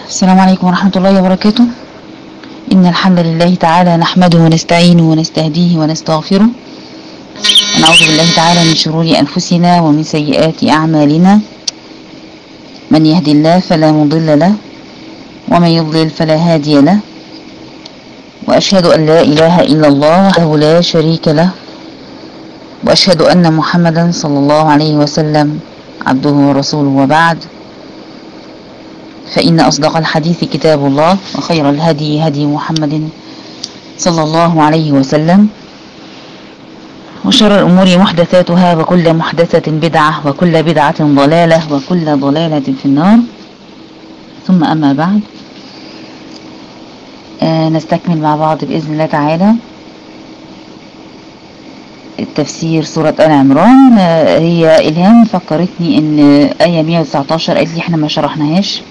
السلام عليكم ورحمة الله وبركاته. إن الحمد لله تعالى نحمده ونستعينه ونستهديه ونستغفره، ونعوذ بالله تعالى من شرور أنفسنا ومن سيئات أعمالنا. من يهدي الله فلا مضل له، ومن يضلل فلا هادي له، وأشهد أن لا إله إلا الله وحده لا شريك له، وأشهد أن محمدا صلى الله عليه وسلم عبده ورسوله. وبعد، فإن أصدق الحديث كتاب الله، وخير الهدي هدي محمد صلى الله عليه وسلم، وشر الأمور محدثاتها، وكل محدثة بدعة، وكل بدعة ضلالة، وكل ضلالة في النار. ثم أما بعد، نستكمل مع بعض بإذن الله تعالى التفسير سورة آل عمران. هي إلهام فكرتني إن آية 119 قالت لي احنا ما شرحناهاش،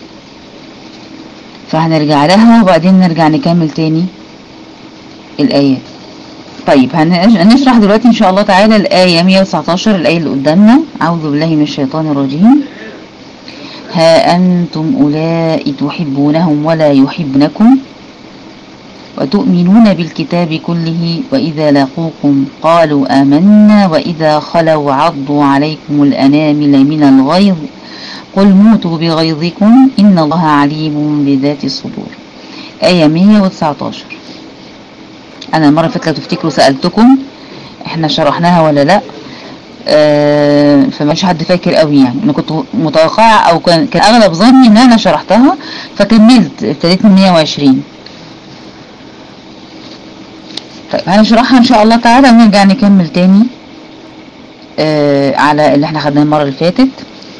فهنرجع لها وبعدين نرجع نكمل تاني الآيات. طيب، هنشرح دلوقتي إن شاء الله تعالى الآية 119، الآية اللي قدامنا. أعوذ بالله من الشيطان الرجيم. ها أنتم أولئك تحبونهم ولا يحبونكم، وتؤمنون بالكتاب كله، وإذا لقوكم قالوا آمنا، وإذا خلوا عضوا عليكم الأنامل من الغيظ، قل موتوا بغيظكم إن الله عليم بذات الصدور. آية 119. أنا المرة اللي فاتت لو تفتكروا سألتكم إحنا شرحناها ولا لأ، فمش حد فاكر قوي. يعني أنا كنت متوقعة أو كان أغلب ظني إن أنا شرحتها، فكملت ابتديت من 120. طيب، هنشرحها إن شاء الله تعالى ونرجع نكمل تاني على اللي احنا خدناه المرة اللي فاتت.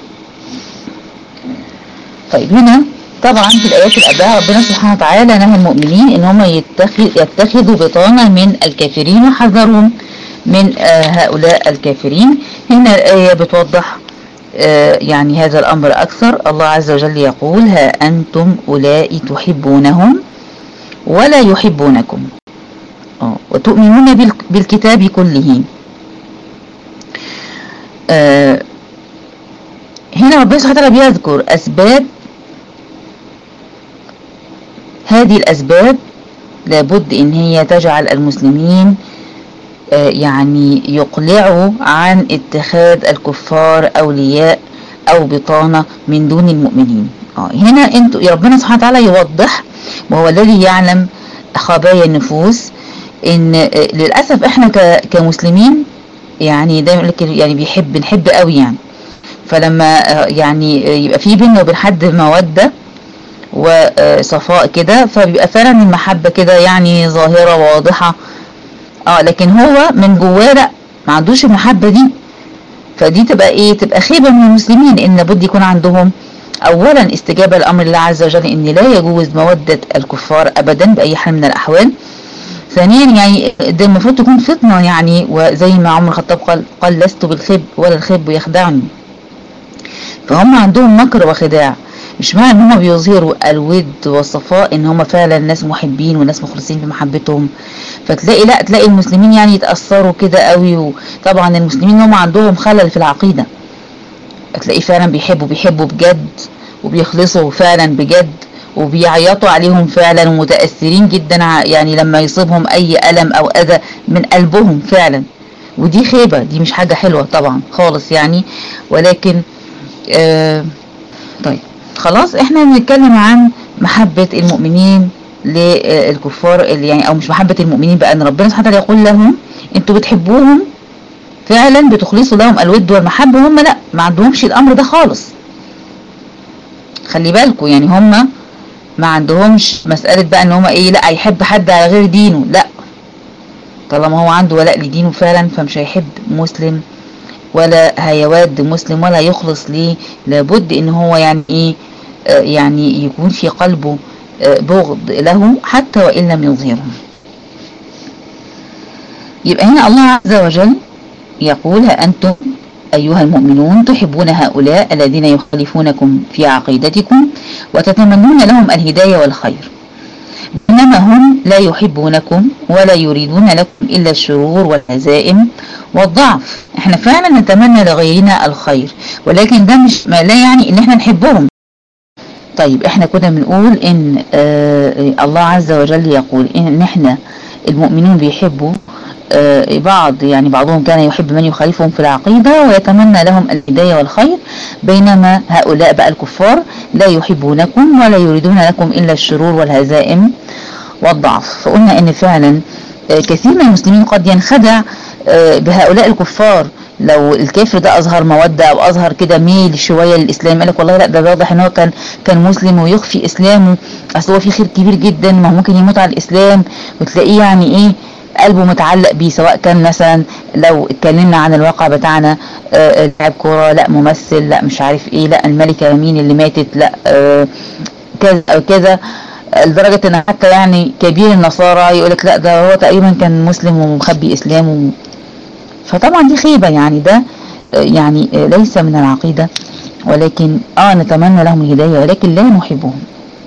طيب، هنا طبعا في الآيات اللي قبلها ربنا سبحانه وتعالى نهى المؤمنين إن هم يتخذوا بطانة من الكافرين وحذرهم من هؤلاء الكافرين. هنا الآية بتوضح يعني هذا الأمر أكثر. الله عز وجل يقول: ها أنتم أولئك تحبونهم ولا يحبونكم، وتؤمنون بالكتاب كله. هنا ربنا سبحانه وتعالى بيذكر أسباب. هذه الأسباب لابد إن هي تجعل المسلمين يعني يقلعوا عن اتخاذ الكفار أولياء أو بطانة من دون المؤمنين. هنا انتوا ربنا سبحانه وتعالى يوضح، وهو الذي يعلم خبايا النفوس، إن للأسف إحنا كمسلمين يعني دايما يقول لك يعني بنحب قوي يعني. فلما يعني يبقى في بيننا وبين حد مودة وصفاء كده، فبيبقى فعلا المحبة كده يعني ظاهرة واضحة. لكن هو من جواه لا، ما عندوش المحبة دي. فدي تبقى ايه؟ تبقى خيبة من المسلمين، ان لابد يكون عندهم اولا استجابة لامر الله عز وجل، ان لا يجوز مودة الكفار ابدا باي حال من الاحوال. ثانيا يعني ده المفروض تكون فطنة يعني، وزي ما عمر الخطاب قال لست بالخب ولا الخب يخدعني. فهم عندهم مكر وخداع. مش معنى ان هم بيظهروا الود والصفاء ان هم فعلا ناس محبين وناس مخلصين في محبتهم. تلاقي المسلمين يعني يتأثروا كده قوي. وطبعا المسلمين هم عندهم خلل في العقيدة. تلاقي فعلا بيحبوا بجد، وبيخلصوا فعلا بجد، وبيعيطوا عليهم فعلا، ومتأثرين جدا يعني لما يصيبهم اي ألم او اذى من قلبهم فعلا. ودي خيبة، دي مش حاجة حلوة طبعا خالص يعني. ولكن طيب خلاص، احنا بنتكلم عن محبة المؤمنين للكفار، اللي يعني او مش محبة المؤمنين بقى، ان ربنا سبحانه وتعالى يقول لهم انتوا بتحبوهم فعلا، بتخلصوا لهم الود والمحبة، هم لا، ما عندهمش الامر ده خالص. خلي بالكم يعني، هم ما عندهمش مسألة بقى ان هم ايه، لا يحب حد على غير دينه. لا، طالما هو عنده ولاء لدينه فعلا، فمش هيحب مسلم ولا هيود مسلم ولا يخلص ليه. لابد ان هو يعني ايه، يعني يكون في قلبه بغض له حتى وإن لم يظهره. يبقى هنا الله عز وجل يقول: ها أنتم أيها المؤمنون تحبون هؤلاء الذين يخالفونكم في عقيدتكم وتتمنون لهم الهداية والخير، إنما هم لا يحبونكم ولا يريدون لكم إلا الشرور والهزائم والضعف. احنا فعلا نتمنى لغيرنا الخير، ولكن ده مش لا يعني ان احنا نحبهم. طيب احنا كنا بنقول ان الله عز وجل يقول ان احنا المؤمنون بيحبوا بعض، يعني بعضهم كان يحب من يخالفهم في العقيدة ويتمنى لهم الهداية والخير، بينما هؤلاء بقى الكفار لا يحبونكم ولا يريدون لكم إلا الشرور والهزائم والضعف. فقلنا ان فعلا كثير من المسلمين قد ينخدع بهؤلاء الكفار. لو الكافر ده اظهر موده او اظهر كده ميل شويه للاسلام، قال لك والله لا ده واضح ان هو كان مسلم ويخفي اسلامه، اصل هو في خير كبير جدا، ما هو ممكن يموت على الاسلام، وتلاقيه يعني ايه قلبه متعلق بيه، سواء كان مثلا لو اتكلمنا عن الواقع بتاعنا لاعب كوره، لا ممثل، لا مش عارف ايه، لا الملكه مين اللي ماتت، لا كذا او كذا، لدرجة ان حتى يعني كبير النصارى يقولك لا ده هو تقريبا كان مسلم ومخبي اسلامه. فطبعا دي خيبة، يعني ده يعني ليس من العقيدة، ولكن نتمنى لهم الهداية ولكن لا نحبهم.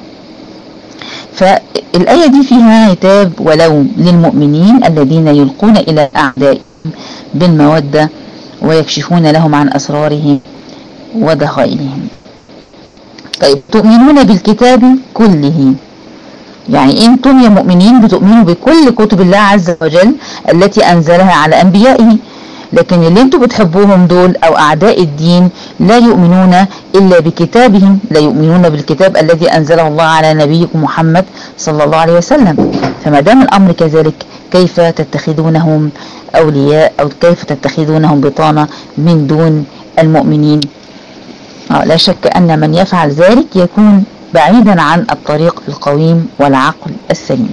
فالآية دي فيها عتاب ولوم للمؤمنين الذين يلقون إلى أعدائهم بالمودة ويكشفون لهم عن أسرارهم ودخائلهم. طيب تؤمنون بالكتاب كله، يعني انتم يا مؤمنين بتؤمنوا بكل كتب الله عز وجل التي انزلها على انبيائه، لكن اللي انتم بتحبوهم دول او اعداء الدين لا يؤمنون الا بكتابهم، لا يؤمنون بالكتاب الذي انزله الله على نبيكم محمد صلى الله عليه وسلم. فما دام الامر كذلك كيف تتخذونهم اولياء او كيف تتخذونهم بطانة من دون المؤمنين؟ لا شك ان من يفعل ذلك يكون بعيدا عن الطريق القويم والعقل السليم.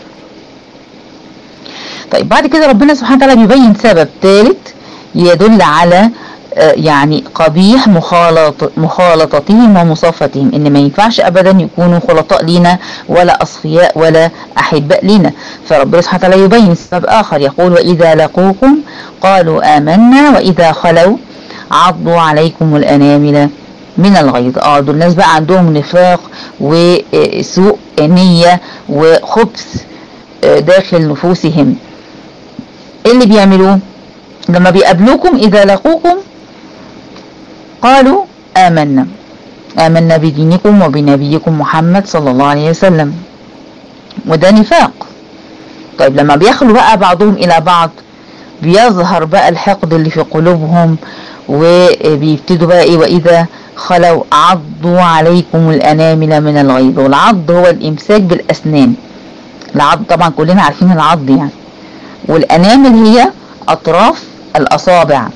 طيب بعد كده ربنا سبحانه وتعالى بيبين سبب ثالث يدل على يعني قبيح مخالطتهم ومصافتهم، ان ما ينفعش ابدا يكونوا خلطاء لينا ولا اصفياء ولا احباء لينا. فربنا سبحانه وتعالى يبين سبب اخر، يقول واذا لقوكم قالوا آمنا واذا خلوا عضوا عليكم الانامل من الغيظ. دول الناس بقى عندهم نفاق وسوء نية وخبث داخل نفوسهم. ايه اللي بيعملوه لما بيقابلوكم؟ اذا لقوكم قالوا آمنا بدينكم وبنبيكم محمد صلى الله عليه وسلم، وده نفاق. طيب لما بيخلوا بقى بعضهم الى بعض بيظهر بقى الحقد اللي في قلوبهم، وبيبتدوا بقى ايه؟ واذا خلوا عضوا عليكم الانامل من الغيظ. والعض هو الامساك بالاسنان، العض طبعا كلنا عارفين العض يعني، والانامل هي اطراف الاصابع.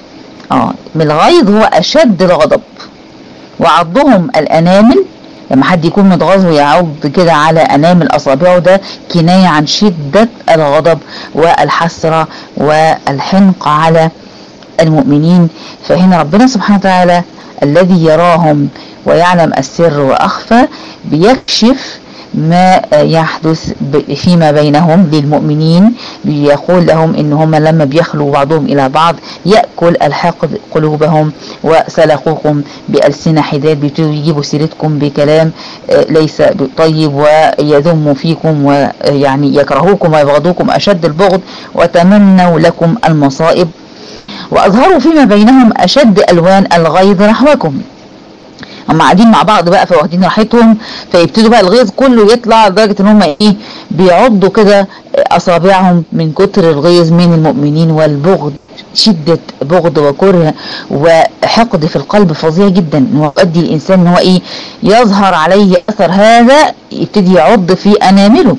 من الغيظ هو اشد الغضب، وعضهم الانامل لما حد يكون متغاظ ويعض كده على انامل اصابعه، ده كناية عن شدة الغضب والحسرة والحنق على المؤمنين. فهنا ربنا سبحانه وتعالى الذي يراهم ويعلم السر وأخفى بيكشف ما يحدث فيما بينهم للمؤمنين، بيقول لهم إن هم لما بيخلوا بعضهم إلى بعض يأكل الحقد قلوبهم، وسلقوكم بألسنة حداد، بيبتدوا يجيبوا سيرتكم بكلام ليس طيب، ويذموا فيكم ويعني يكرهوكم ويبغضوكم أشد البغض، وتمنوا لكم المصائب، وأظهروا فيما بينهم أشد ألوان الغيظ نحوكم. هم قاعدين مع بعض بقى فواخدين راحتهم، فيبتدوا بقى الغيظ كله يطلع لدرجة ان هم بيعضوا كده اصابعهم من كتر الغيظ من المؤمنين، والبغض شدة بغض وكره وحقد في القلب فظيع جدا، ويؤدي الانسان ان هو يظهر عليه اثر هذا، يبتدي يعض في انامله.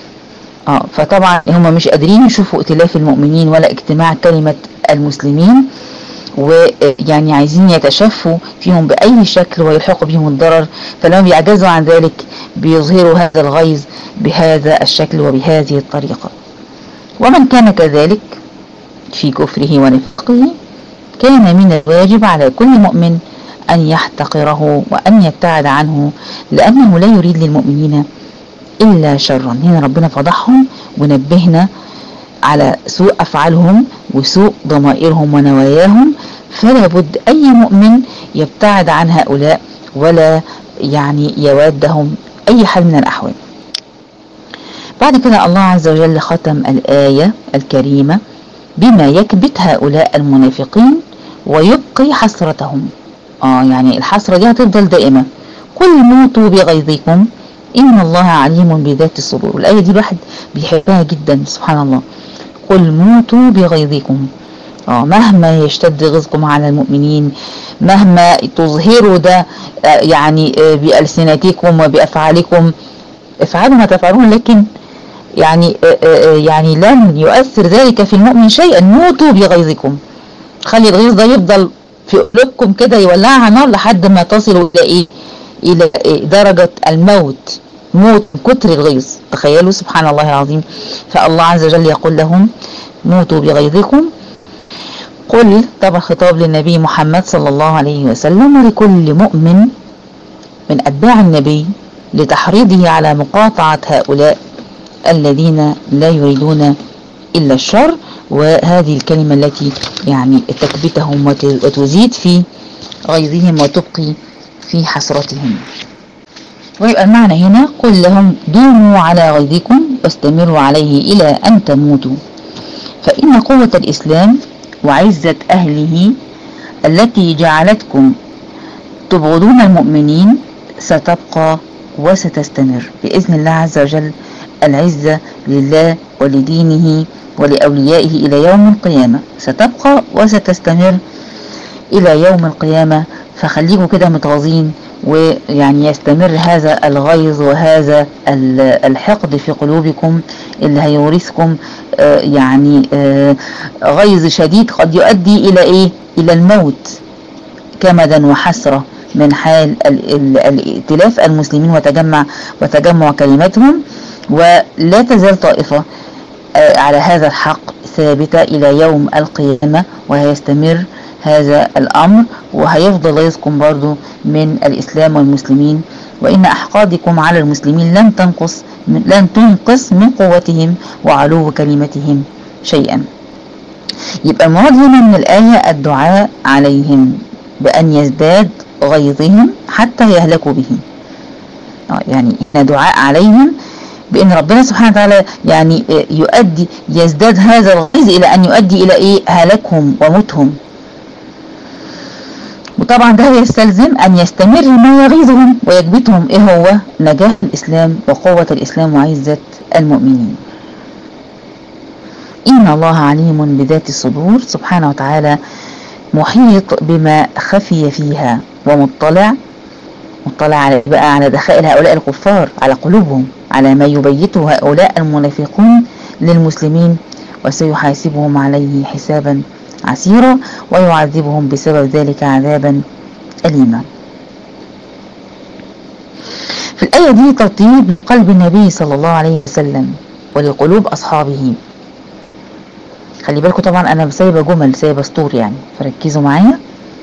فطبعا هم مش قادرين يشوفوا ائتلاف المؤمنين ولا اجتماع كلمة المسلمين، ويعني عايزين يتشفوا فيهم بأي شكل ويلحقوا بهم الضرر، فلما بيعجزوا عن ذلك بيظهروا هذا الغيظ بهذا الشكل وبهذه الطريقة. ومن كان كذلك في كفره ونفقه كان من الواجب على كل مؤمن أن يحتقره وأن يبتعد عنه، لأنه لا يريد للمؤمنين إلا شرا. هنا ربنا فضحهم ونبهنا على سوء أفعالهم وسوء ضمائرهم ونواياهم، فلا بد أي مؤمن يبتعد عن هؤلاء ولا يعني يودهم أي حال من الأحوال. بعد كده الله عز وجل ختم الآية الكريمة بما يكبت هؤلاء المنافقين ويبقي حسرتهم. يعني الحسرة دي هتفضل دائمة، قل موتوا بغيظكم إن الله عليم بذات الصدور. والآية دي الواحد بيحبها جدا سبحان الله. قل موتوا بغيظكم، مهما يشتد غيظكم على المؤمنين، مهما تظهروا ده يعني بألسنتكم وبأفعالكم، افعلوا ما تفعلون، لكن يعني لن يؤثر ذلك في المؤمن شيئا. موتوا بغيظكم، خلي الغيظ ده يفضل في قلوبكم كده، يولعها نار لحد ما تصلوا إلى درجة الموت، موت كتر الغيظ. تخيلوا سبحان الله العظيم. فالله عز وجل يقول لهم موتوا بغيظكم. قل طبعا خطاب للنبي محمد صلى الله عليه وسلم ولكل مؤمن من أتباع النبي، لتحريضه على مقاطعة هؤلاء الذين لا يريدون إلا الشر، وهذه الكلمة التي يعني تكبتهم وتزيد في غيظهم وتبقي في حسرتهم. ويبقى المعنى هنا قل لهم دوموا على غيظكم واستمروا عليه إلى أن تموتوا، فإن قوة الإسلام وعزة أهله التي جعلتكم تبغضون المؤمنين ستبقى وستستمر بإذن الله عز وجل. العزة لله ولدينه ولأوليائه إلى يوم القيامة، ستبقى وستستمر إلى يوم القيامة. فخليكم كده متغاظين، ويعني يستمر هذا الغيظ وهذا الحقد في قلوبكم اللي هيورثكم يعني غيظ شديد قد يؤدي إلى إيه؟ إلى الموت، كمدا وحسرة من حال الائتلاف المسلمين وتجمع كلمتهم. ولا تزال طائفة على هذا الحق ثابتة إلى يوم القيامة، وهيستمر هذا الأمر، وهيفضل غيظكم برضو من الإسلام والمسلمين. وإن أحقادكم على المسلمين لن تنقص من قوتهم وعلو كلمتهم شيئا. يبقى المراد هنا من الآية الدعاء عليهم بأن يزداد غيظهم حتى يهلكوا به. يعني إن دعاء عليهم بأن ربنا سبحانه وتعالى يعني يزداد هذا الغيظ إلى أن يؤدي إلى إيه؟ هلاكهم وموتهم. وطبعا ده يستلزم أن يستمر ما يغيظهم ويكبتهم إيه هو؟ نجاح الإسلام وقوة الإسلام وعزة المؤمنين. إن الله عليم بذات الصدور، سبحانه وتعالى محيط بما خفي فيها ومطلع على دخائل هؤلاء الكفار، على قلوبهم، على ما يبيته هؤلاء المنافقون للمسلمين، وسيحاسبهم عليه حسابا عسيرا ويعذبهم بسبب ذلك عذابا أليما. في الآية دي تطيب قلب النبي صلى الله عليه وسلم ولقلوب أصحابه. خلي بالكم طبعا أنا سايبة سطور يعني، فركزوا معايا.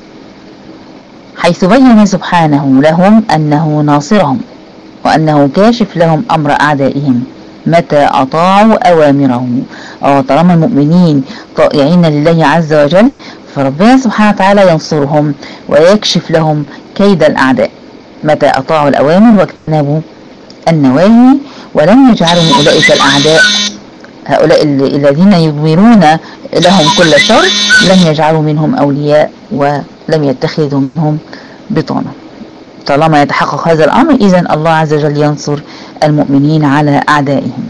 حيث بين سبحانه لهم أنه ناصرهم وأنه كاشف لهم أمر أعدائهم متى أطاعوا أوامره. طالما المؤمنين طائعين لله عز وجل، فربنا سبحانه وتعالى ينصرهم ويكشف لهم كيد الأعداء متى أطاعوا الأوامر واجتنبوا النواهي. ولم يجعلوا من أولئك الأعداء، هؤلاء الذين يضمرون لهم كل شر، لم يجعلوا منهم أولياء ولم يتخذوا منهم بطانة. طالما يتحقق هذا الأمر، إذن الله عز وجل ينصر المؤمنين على أعدائهم.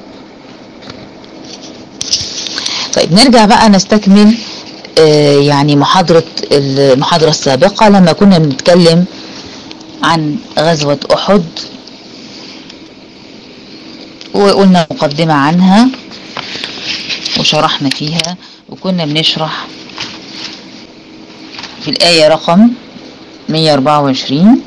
طيب نرجع بقى نستكمل يعني المحاضرة السابقة لما كنا بنتكلم عن غزوة أحد، وقلنا مقدمة عنها وشرحنا فيها، وكنا بنشرح في الآية رقم 124: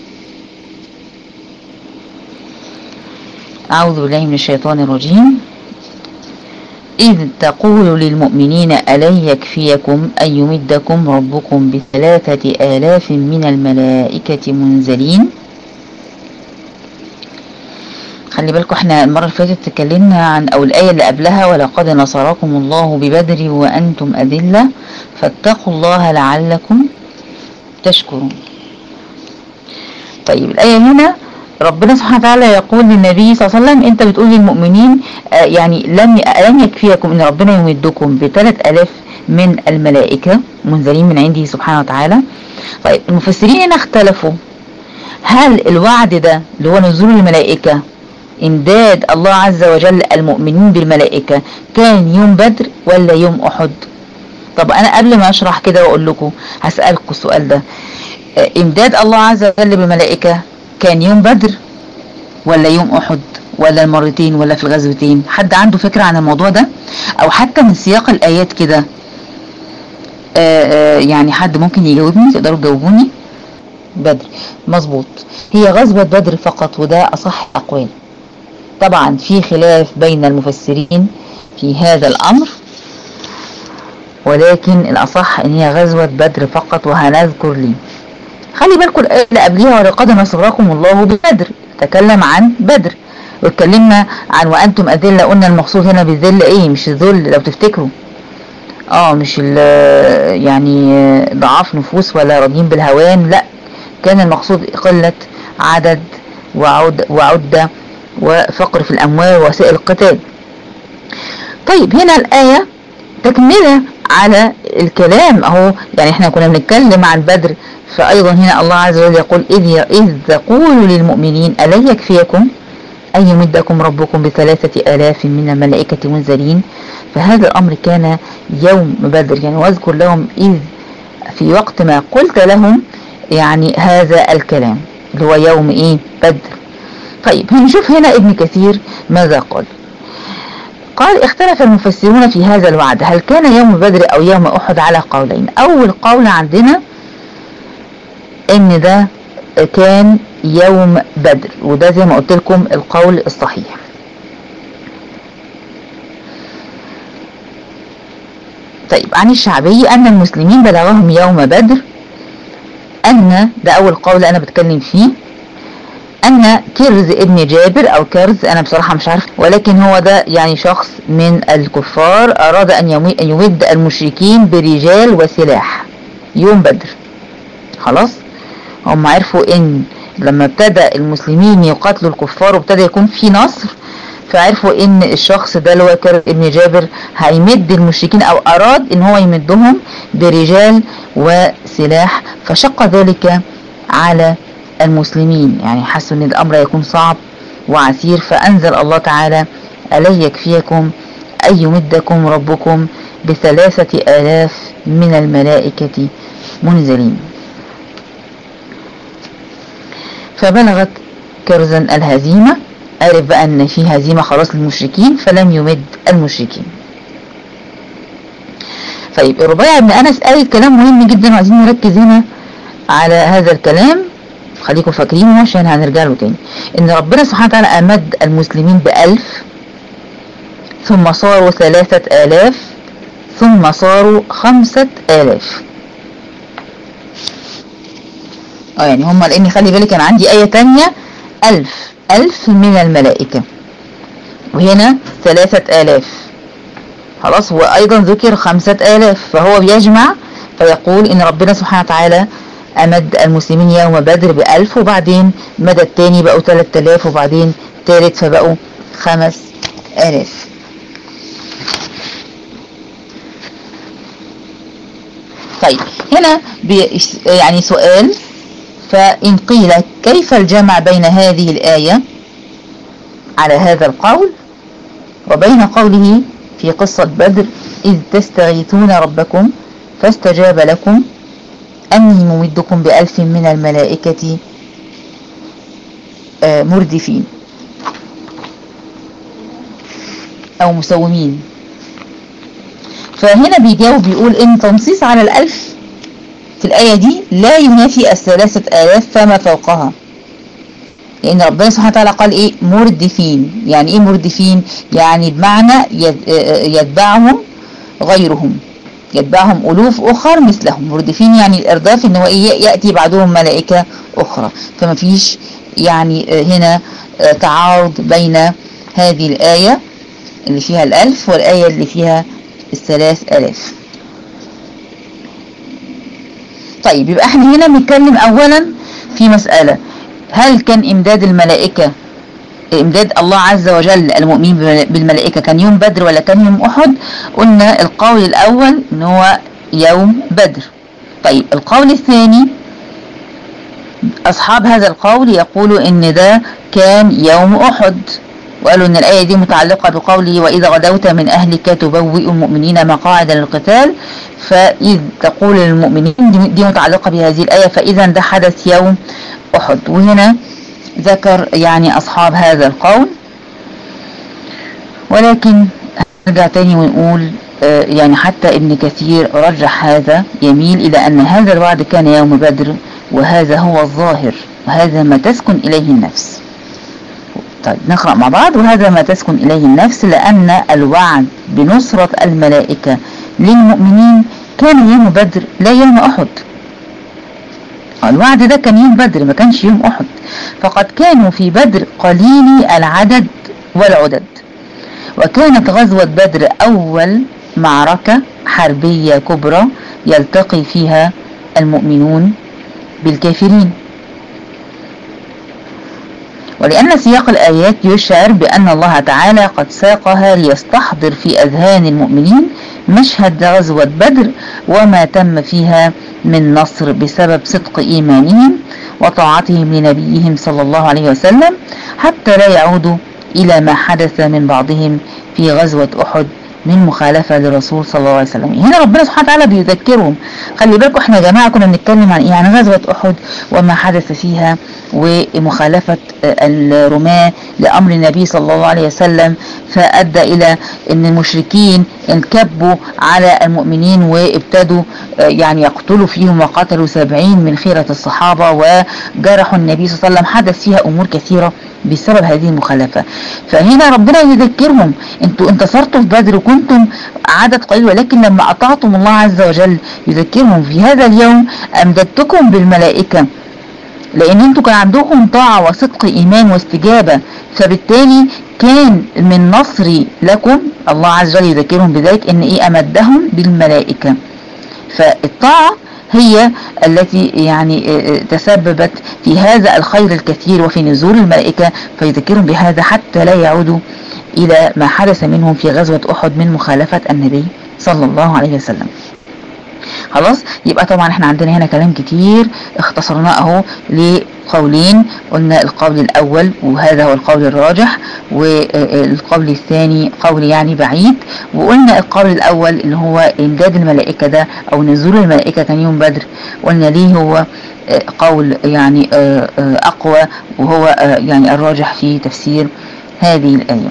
أعوذ بالله من الشيطان الرجيم: إذ تقول للمؤمنين ألن يكفيكم أن يمدكم ربكم ب3,000 من الملائكة منزلين. خلي بالكم احنا المرة اللي فاتت تكلمنا عن أو الآية اللي قبلها: ولقد نصركم الله ببدر وأنتم أذلة فاتقوا الله لعلكم تشكرون. طيب الآية هنا ربنا سبحانه وتعالى يقول للنبي صلى الله عليه وسلم: انت بتقول للمؤمنين يعني لن يكفيكم ان ربنا يمدكم ب3,000 من الملائكة منزلين من عنده سبحانه وتعالى. طيب المفسرين هنا اختلفوا هل الوعد ده اللي هو نزول الملائكة، امداد الله عز وجل المؤمنين بالملائكة، كان يوم بدر ولا يوم احد؟ طب انا قبل ما اشرح كده واقول لكم هسألكم السؤال ده، امداد الله عز وجل بالملائكة كان يوم بدر ولا يوم احد ولا المرتين ولا في الغزوتين؟ حد عنده فكرة عن الموضوع ده؟ او حتى من سياق الايات كده يعني حد ممكن يجاوبني؟ تقدروا تجاوبوني؟ بدر، مظبوط، هي غزوة بدر فقط، وده اصح اقوال. طبعا في خلاف بين المفسرين في هذا الامر، ولكن الاصح ان هي غزوة بدر فقط، وهنذكر ليه. خلي بالكم الآية اللي قبليها ولقد نصركم الله ببدر تكلم عن بدر، واتكلمنا عن وانتم اذلة، قلنا المقصود هنا بالذل ايه؟ مش الذل لو تفتكروا، مش يعني ضعاف نفوس ولا راضين بالهوان، لا، كان المقصود قلة عدد وعدة وفقر في الاموال ووسائل القتال. طيب هنا الآية تكملة على الكلام اهو، يعني احنا كنا بنتكلم عن بدر، فايضا هنا الله عز وجل يقول اذ تقول للمؤمنين ألن يكفيكم أن يمدكم ربكم ب3,000 من الملائكة منزلين. فهذا الأمر كان يوم بدر، يعني واذكر لهم إذ في وقت ما قلت لهم يعني هذا الكلام اللي هو يوم إيه؟ بدر. طيب هنشوف هنا ابن كثير ماذا قال. قال اختلف المفسرون في هذا الوعد، هل كان يوم بدر أو يوم أحد، على قولين. أول قول عندنا إن ده كان يوم بدر، وده زي ما قلت لكم القول الصحيح. طيب عن الشعبي أن المسلمين بلغهم يوم بدر أن، ده أول قول أنا بتكلم فيه، أن كرز ابن جابر أو كرز، أنا بصراحة مش عارف، ولكن هو ده يعني شخص من الكفار أراد أن يمد المشركين برجال وسلاح يوم بدر. خلاص هم عرفوا ان لما ابتدى المسلمين يقاتلوا الكفار وابتدى يكون في نصر، فعرفوا ان الشخص ده اللي هو كرز ابن جابر هيمد المشركين، او اراد ان هو يمدهم برجال وسلاح، فشق ذلك على المسلمين، يعني حسوا ان الامر يكون صعب وعسير، فانزل الله تعالى ألن يكفيكم أن يمدكم ربكم ب3,000 من الملائكة منزلين. فبلغت كرزا الهزيمة، عرف بقى ان في هزيمة خلاص للمشركين، فلم يمد المشركين. طيب الربيع بن أنس قال كلام مهم جدا، وعايزين نركز هنا على هذا الكلام، خليكم فاكرينه عشان هنرجع له تاني. ان ربنا سبحانه وتعالى امد المسلمين ب1000، ثم صاروا 3000، ثم صاروا 5000. يعني هم، لاني خلي بالك انا عندي آية تانية 1000 من الملائكة، وهنا 3000، خلاص، وايضا ذكر 5000، فهو بيجمع فيقول ان ربنا سبحانه وتعالى امد المسلمين يوم بدر ب1000، وبعدين مدى التاني بقوا 3000، وبعدين تالت فبقوا 5000. طيب هنا يعني سؤال، فإن قيل كيف الجمع بين هذه الآية على هذا القول وبين قوله في قصة بدر إذ تستغيثون ربكم فاستجاب لكم أني ممدكم ب1000 من الملائكة مردفين أو مسومين؟ فهنا بيجاوب بيقول إن تنصيص على 1000 في الآية دي لا ينافي 3000 فما فوقها، لأن ربنا سبحانه وتعالى قال إيه؟ مردفين. يعني إيه مردفين؟ يعني بمعنى يتبعهم غيرهم، يتبعهم ألوف أخر مثلهم. مردفين يعني الإرداف إن هو إيه؟ يأتي بعدهم ملائكة أخرى، فما فيش يعني هنا تعارض بين هذه الآية اللي فيها 1000 والآية اللي فيها 3000. طيب يبقى احنا هنا بنتكلم اولا في مسألة، هل كان امداد الملائكة، امداد الله عز وجل المؤمنين بالملائكة كان يوم بدر ولا كان يوم احد؟ قلنا القول الاول ان هو يوم بدر. طيب القول الثاني أصحاب هذا القول يقولوا إن ده كان يوم أحد، وقالوا إن الآية دي متعلقة بقوله وإذا غدوت من أهلك تبوئ المؤمنين مقاعد للقتال، فإذ تقول للمؤمنين دي متعلقة بهذه الآية، فإذا ده حدث يوم أحد. وهنا ذكر يعني أصحاب هذا القول، ولكن نرجع تاني ونقول يعني حتى ابن كثير رجح هذا، يميل إلى أن هذا الوعد كان يوم بدر، وهذا هو الظاهر، وهذا ما تسكن إليه النفس. طيب نقرأ مع بعض. وهذا ما تسكن إليه النفس لأن الوعد بنصرة الملائكة للمؤمنين كان يوم بدر لا يوم أحد. الوعد ده كان يوم بدر، ما كانش يوم أحد، فقد كانوا في بدر قليل العدد والعدد، وكانت غزوة بدر أول معركة حربية كبرى يلتقي فيها المؤمنون بالكافرين. ولأن سياق الآيات يشعر بأن الله تعالى قد ساقها ليستحضر في أذهان المؤمنين مشهد غزوة بدر وما تم فيها من نصر بسبب صدق إيمانهم وطاعتهم لنبيهم صلى الله عليه وسلم، حتى لا يعودوا إلى ما حدث من بعضهم في غزوة أحد من مخالفة للرسول صلى الله عليه وسلم. هنا ربنا سبحانه وتعالى بيذكرهم. خلي بالكم احنا يا جماعة كنا بنتكلم عن ايه؟ عن غزوة أحد وما حدث فيها ومخالفة الرماة لأمر النبي صلى الله عليه وسلم، فأدى إلى أن المشركين انكبوا على المؤمنين وابتدوا يعني يقتلوا فيهم، وقتلوا 70 من خيرة الصحابة وجرحوا النبي صلى الله عليه وسلم. حدث فيها أمور كثيرة بسبب هذه المخالفة. فهنا ربنا يذكرهم انتوا انتصرتوا في بدر وكنتم عدد قليل، ولكن لما أطعتم الله عز وجل يذكرهم في هذا اليوم أمددتكم بالملائكة، لأن انتوا كان عندكم طاعة وصدق إيمان واستجابة، فبالتالي كان من نصري لكم. الله عز وجل يذكرهم بذلك ان ايه؟ أمدهم بالملائكة. فالطاعة هي التي يعني تسببت في هذا الخير الكثير وفي نزول الملائكة، فيذكرهم بهذا حتى لا يعودوا إلى ما حدث منهم في غزوة أحد من مخالفة النبي صلى الله عليه وسلم. خلاص، يبقى طبعا احنا عندنا هنا كلام كتير اختصرناه لقولين. قلنا القول الأول وهذا هو القول الراجح، والقول الثاني قول يعني بعيد. وقلنا القول الأول اللي هو إمداد الملائكة ده أو نزول الملائكة كان يوم بدر، قلنا ليه هو قول يعني أقوى، وهو يعني الراجح في تفسير هذه الآية.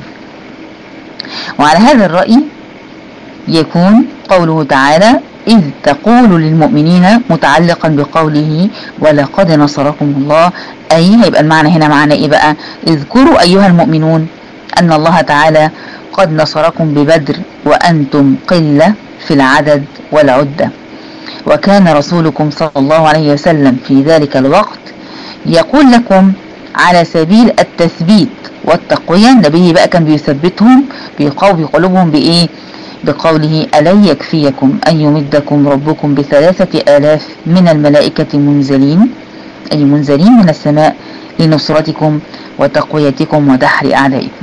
وعلى هذا الرأي يكون قوله تعالى إذ تقول للمؤمنين متعلقا بقوله ولقد نصركم الله، أي هيبقى المعنى هنا معنى إيه بقى؟ اذكروا أيها المؤمنون أن الله تعالى قد نصركم ببدر وأنتم قلة في العدد والعدة، وكان رسولكم صلى الله عليه وسلم في ذلك الوقت يقول لكم على سبيل التثبيت والتقوية. النبي بقى كان بيثبتهم بيقوي قلوبهم بإيه؟ بقوله ألن يكفيكم أن يمدكم ربكم ب3,000 من الملائكة منزلين، أي منزلين من السماء لنصرتكم وتقويتكم ودحر أعدائكم.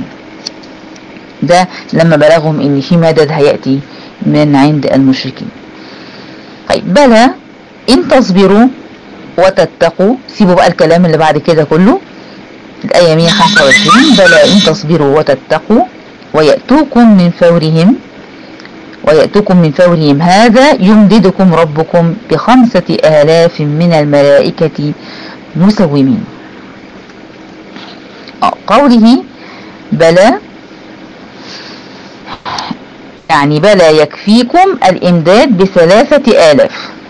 ده لما بلغهم إن في مدد هيأتي من عند المشركين. طيب بلى إن تصبروا وتتقوا، سيبوا بقى الكلام اللي بعد كده كله، الآية 125. بلى إن تصبروا وتتقوا ويأتوكم من فورهم هذا يمددكم ربكم ب5,000 من الملائكة مسومين. قوله بلى يعني بلى يكفيكم الإمداد ب3,000.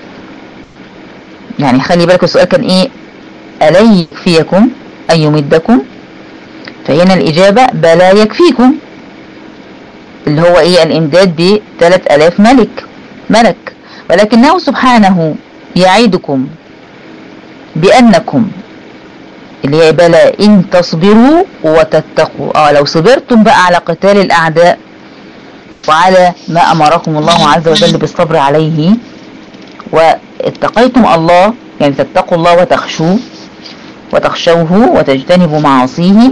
يعني خلي بالك السؤال كان إيه؟ ألن يكفيكم أن يمدكم؟ فهنا الإجابة بلى يكفيكم، اللي هو إيه؟ الإمداد ب3,000 ملك، ولكنه سبحانه يعيدكم بأنكم اللي هي بلى إن تصبروا وتتقوا. لو صبرتم بقى على قتال الأعداء وعلى ما أمركم الله عز وجل بالصبر عليه واتقيتم الله، يعني تتقوا الله وتخشوه وتجتنبوا معاصيه.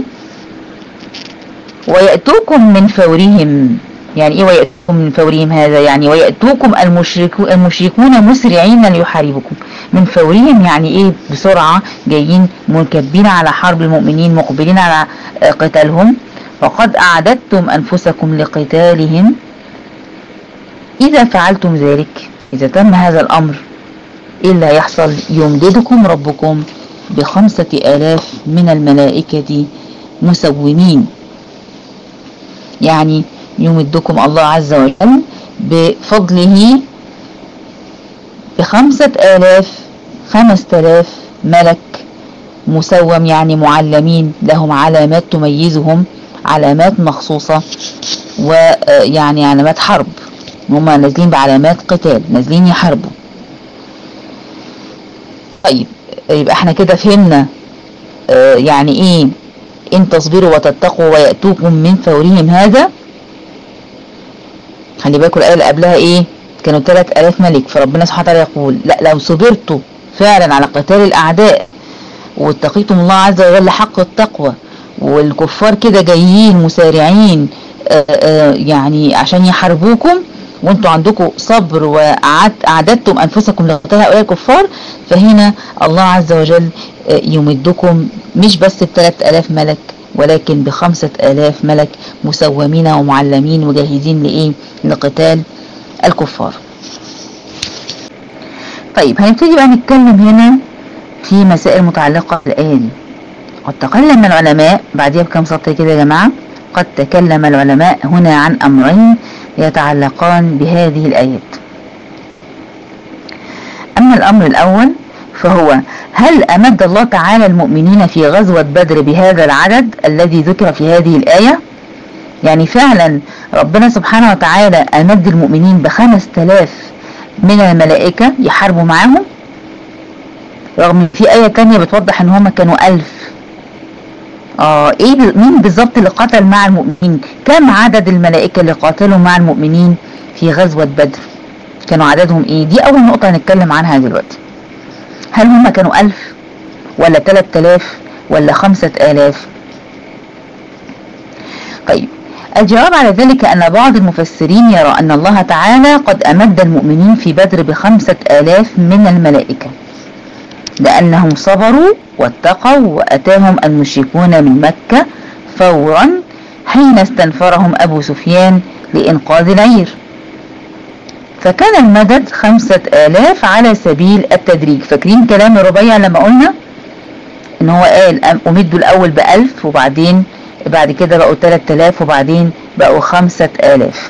ويأتوكم من فورهم، يعني ايه ويأتوكم من فورهم هذا؟ يعني ويأتوكم المشركون مسرعين ليحاربكم. من فورهم يعني ايه بسرعة، جايين منكبين على حرب المؤمنين، مقبلين على قتالهم. وقد أعددتم أنفسكم لقتالهم إذا فعلتم ذلك، إذا تم هذا الأمر إيه اللي هيحصل؟ يمددكم ربكم ب5,000 من الملائكة مسومين. يعني يمدكم الله عز وجل بفضله ب5,000 ملك مسوم، يعني معلمين لهم علامات تميزهم، علامات مخصوصة، ويعني علامات حرب، هم نازلين بعلامات قتال، نازلين يحاربوا. طيب يبقى احنا كده فهمنا يعني ايه ان تصبروا وتتقوا ويأتوكم من فورهم هذا. خلي بالكم الآية اللي قبلها ايه؟ كانوا 3,000 ملك، فربنا سبحانه وتعالى يقول لا، لو صبرتوا فعلا على قتال الأعداء واتقيتم الله عز وجل حق التقوى، والكفار كده جايين مسارعين يعني عشان يحاربوكم، وانتوا عندكم صبر وأعددتم أنفسكم لقتال هؤلاء الكفار، فهنا الله عز وجل يمدكم مش بس ب3,000 ملك، ولكن ب5,000 ملك مسومين ومعلمين وجاهزين لإيه؟ لقتال الكفار. طيب هنبتدي بقى نتكلم هنا في مسائل متعلقة بالآية دي. قد تكلم العلماء بعديها بكم سطر كده يا جماعة، قد تكلم العلماء هنا عن أمرين يتعلقان بهذه الآيات. أما الأمر الأول فهو هل أمد الله تعالى المؤمنين في غزوة بدر بهذا العدد الذي ذكر في هذه الآية؟ يعني فعلا ربنا سبحانه وتعالى أمد المؤمنين ب5,000 من الملائكة يحاربوا معهم، رغم في آية تانية بتوضح ان هم كانوا 1000. مين بالظبط اللي قتل مع المؤمنين؟ كم عدد الملائكة اللي قاتلوا مع المؤمنين في غزوة بدر؟ كانوا عددهم ايه؟ دي اول نقطة هنتكلم عنها دلوقتي. هل هم كانوا 1000 ولا 3000 ولا 5000؟ طيب الجواب على ذلك أن بعض المفسرين يرى أن الله تعالى قد أمد المؤمنين في بدر ب5,000 من الملائكة، لأنهم صبروا واتقوا وأتاهم المشركون من مكة فورا حين استنفرهم أبو سفيان لإنقاذ العير، فكان المدد 5,000 على سبيل التدريج. فاكرين كلام ربيع لما قلنا إن هو قال أمدوا الأول ب1000 وبعدين بعد كده بقوا 3000 وبعدين بقوا 5000.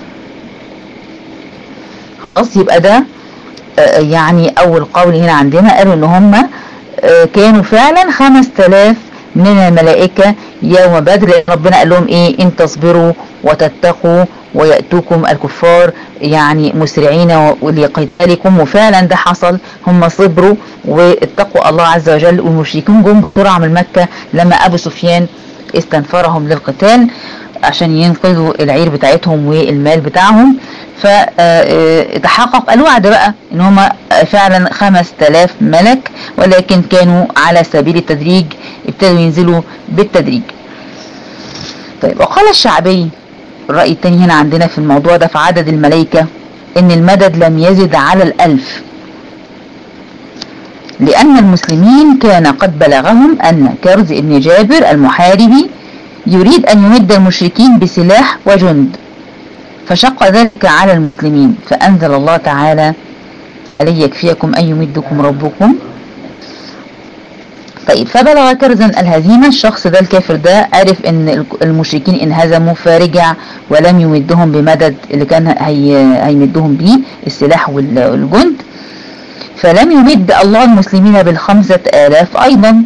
خلاص يبقى ده يعني أول قول هنا عندنا، قالوا إن هم كانوا فعلا 5000 من الملائكة يوم بدر. ربنا قال لهم إيه؟ إن تصبروا وتتقوا ويأتوكم الكفار يعني مسرعين لقتالكم، وفعلا ده حصل، هم صبروا واتقوا الله عز وجل، والمشركين جم بسرعة من مكة لما أبو سفيان استنفرهم للقتال عشان ينقذوا العير بتاعتهم والمال بتاعهم. فتحقق الوعد بقى ان هم فعلا 5000 ملك، ولكن كانوا على سبيل التدريج، ابتدوا ينزلوا بالتدريج. طيب وقال الشعبي، الرأي التاني هنا عندنا في الموضوع ده في عدد الملائكة، ان المدد لم يزد على 1000، لأن المسلمين كان قد بلغهم أن كرز بن جابر المحاربي يريد أن يمد المشركين بسلاح وجند، فشق ذلك على المسلمين، فأنزل الله تعالى ألن يكفيكم أن يمدكم ربكم. طيب فبلغ كرزا الهزيمة، الشخص ده الكافر ده عرف أن المشركين انهزموا فرجع ولم يمدهم بمدد اللي كان هيمدهم به السلاح والجند، فلم يمد الله المسلمين ب5,000 أيضا.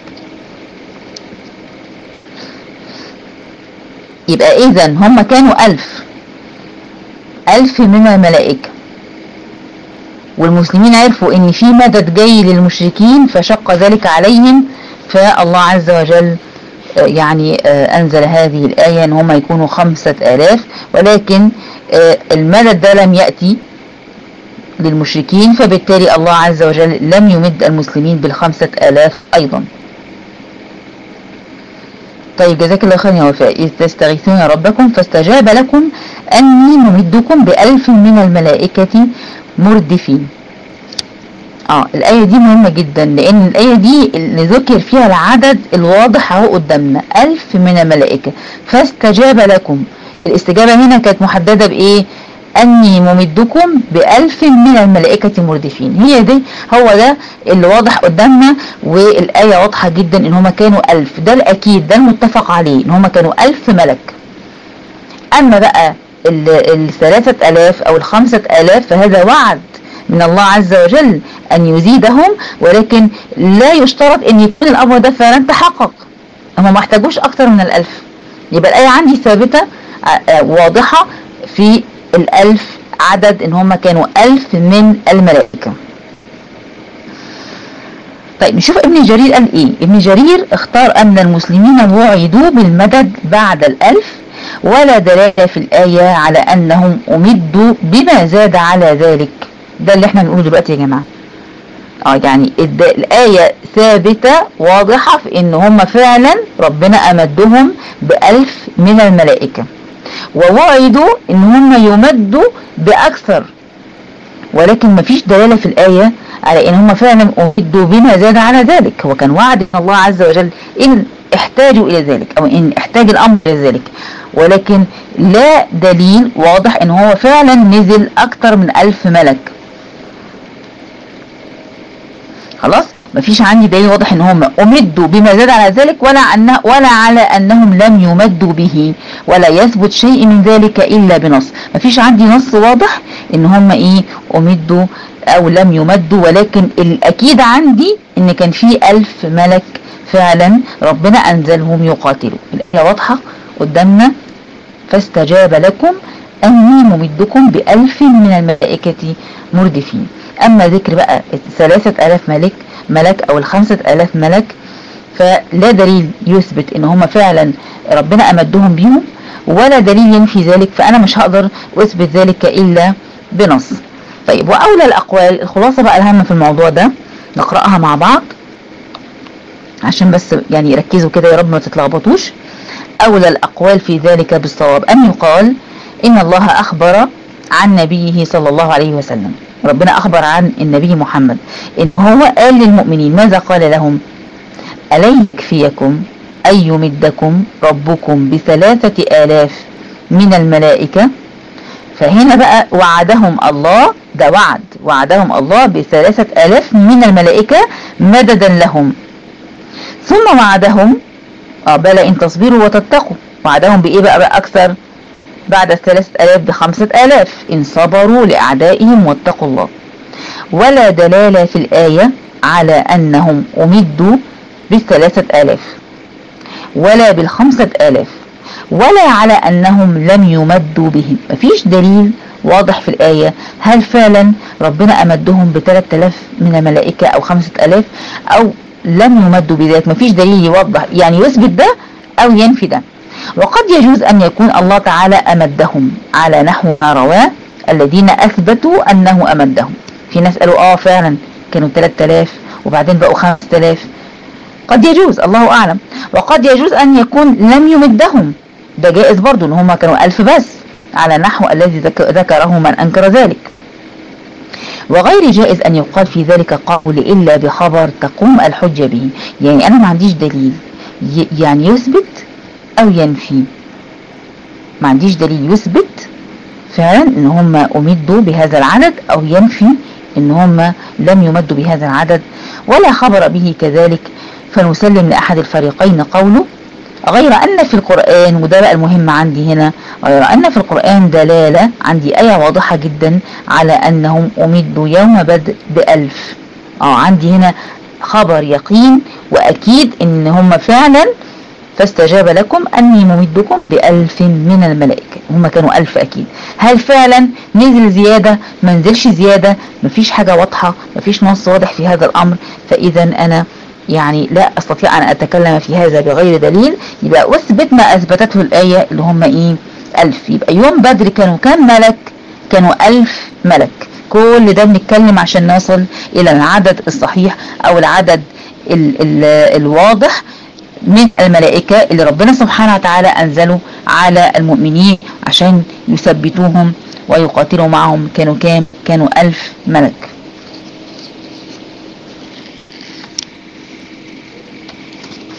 يبقى إذن هم كانوا 1000 من الملائكة، والمسلمين عرفوا إن في مدد جاي للمشركين فشق ذلك عليهم، فالله عز وجل يعني أنزل هذه الآية إن هم يكونوا 5000، ولكن المدد ده لم يأتي للمشركين، فبالتالي الله عز وجل لم يمد المسلمين ب5,000 أيضا. طيب جزاك الله خيرا يا وفاء. إذ تستغيثون ربكم فاستجاب لكم أني ممدكم ب1000 من الملائكة مردفين. الآية دي مهمة جدا، لأن الآية دي اللي ذكر فيها العدد الواضح اهو قدامنا، 1000 من الملائكة. فاستجاب لكم، الاستجابة هنا كانت محددة بإيه؟ أني ممدكم ب1000 من الملائكة مردفين. هي دي، هو ده اللي واضح قدامنا، والآية واضحة جدا إن هما كانوا 1000. ده الأكيد، ده المتفق عليه إن هما كانوا 1000 ملك. أما بقى 3000 أو 5000 فهذا وعد من الله عز وجل أن يزيدهم، ولكن لا يشترط أن يكون الأمر ده فعلا تحقق. هم ما احتاجوش أكتر من 1000. يبقى الآية عندي ثابتة واضحة في 1000 عدد، إن هم كانوا 1000 من الملائكة. طيب نشوف ابن جرير قال إيه. ابن جرير اختار أن المسلمين وعدوا بالمدد بعد 1000، ولا دلالة في الآية على أنهم أمدوا بما زاد على ذلك. ده اللي احنا نقوله دلوقتي يا جماعة. يعني الآية ثابتة واضحة في ان هم فعلا ربنا أمدهم ب1000 من الملائكة، ووعدوا ان هم يمدوا بأكثر، ولكن مفيش دلالة في الآية على ان هم فعلا أمدوا بما زاد على ذلك. هو كان وعد من الله عز وجل إن احتاجوا إلى ذلك، أو إن احتاج الأمر إلى ذلك، ولكن لا دليل واضح ان هو فعلا نزل أكثر من 1000 ملك. خلاص، مفيش عندي دليل واضح ان هم امدوا بما زاد على ذلك، ولا على انهم لم يمدوا به، ولا يثبت شيء من ذلك الا بنص. مفيش عندي نص واضح ان هم امدوا او لم يمدوا، ولكن الاكيد عندي ان كان في 1000 ملك فعلا ربنا انزلهم يقاتلوا. الايه واضحه قدامنا، فاستجاب لكم اني ممدكم ب1000 من الملائكه مردفين. اما ذكر بقى 3000 ملك او 5000 ملك، فلا دليل يثبت ان هم فعلا ربنا امدهم بيهم، ولا دليل ينفي ذلك، فانا مش هقدر اثبت ذلك الا بنص. طيب، واولى الاقوال، الخلاصة بقى الهامة في الموضوع ده نقرأها مع بعض عشان بس يعني ركزوا كده يا رب ما تتلخبطوش. اولى الاقوال في ذلك بالصواب ان يقال ان الله اخبر عن نبيه صلى الله عليه وسلم. ربنا أخبر عن النبي محمد إن هو قال للمؤمنين، ماذا قال لهم؟ ألا يكفيكم أن يمدكم ربكم ب3000 من الملائكة؟ فهنا بقى وعدهم الله، ده وعدهم الله ب3000 من الملائكة مددا لهم، ثم وعدهم بلى إن تصبروا وتتقوا. وعدهم بإيه بقى أكثر؟ بعد 3000 ب5000 إن صبروا لأعدائهم واتقوا الله. ولا دلالة في الآية على أنهم أمدوا ب3000 ولا ب5000، ولا على أنهم لم يمدوا بهم. مفيش دليل واضح في الآية هل فعلا ربنا أمدهم ب3000 من الملائكة أو 5000 أو لم يمدوا بذلك. مفيش دليل يوضح يعني يثبت ده أو ينفي ده. وقد يجوز أن يكون الله تعالى أمدهم على نحو ما رواه الذين أثبتوا أنه أمدهم. في ناس قالوا فعلا كانوا 3000 وبعدين بقوا 5000، قد يجوز، الله أعلم. وقد يجوز أن يكون لم يمدهم، ده جائز برضو ان هم كانوا 1000 بس على نحو الذي ذكره من أنكر ذلك. وغير جائز أن يقال في ذلك قول إلا بخبر تقوم الحجة به. يعني أنا ما عنديش دليل يعني يثبت أو ينفي، ما عنديش دليل يثبت فعلا ان هم أمدوا بهذا العدد أو ينفي ان هم لم يمدوا بهذا العدد، ولا خبر به كذلك، فنسلم لأحد الفريقين قوله. غير أن في القرآن، وده بقى المهم عندي هنا، غير أن في القرآن دلالة عندي آية واضحة جدا على أنهم أمدوا يوم بدء ب1000. عندي هنا خبر يقين وأكيد إن هم فعلا فاستجاب لكم أني ممدكم ب1000 من الملائكة. هم كانوا 1000 أكيد. هل فعلا نزل زيادة ما نزلش زيادة؟ مفيش حاجة واضحة، مفيش نص واضح في هذا الأمر، فإذا أنا يعني لا أستطيع أن أتكلم في هذا بغير دليل. يبقى أثبت ما أثبتته الآية اللي هم 1000. يبقى يوم بدر كانوا كم ملك؟ كانوا 1000 ملك. كل ده بنتكلم عشان نصل إلى العدد الصحيح أو العدد الواضح من الملائكة اللي ربنا سبحانه وتعالى أنزله على المؤمنين عشان يثبتوهم ويقاتلوا معهم. كانوا كام؟ كانوا 1000 ملك.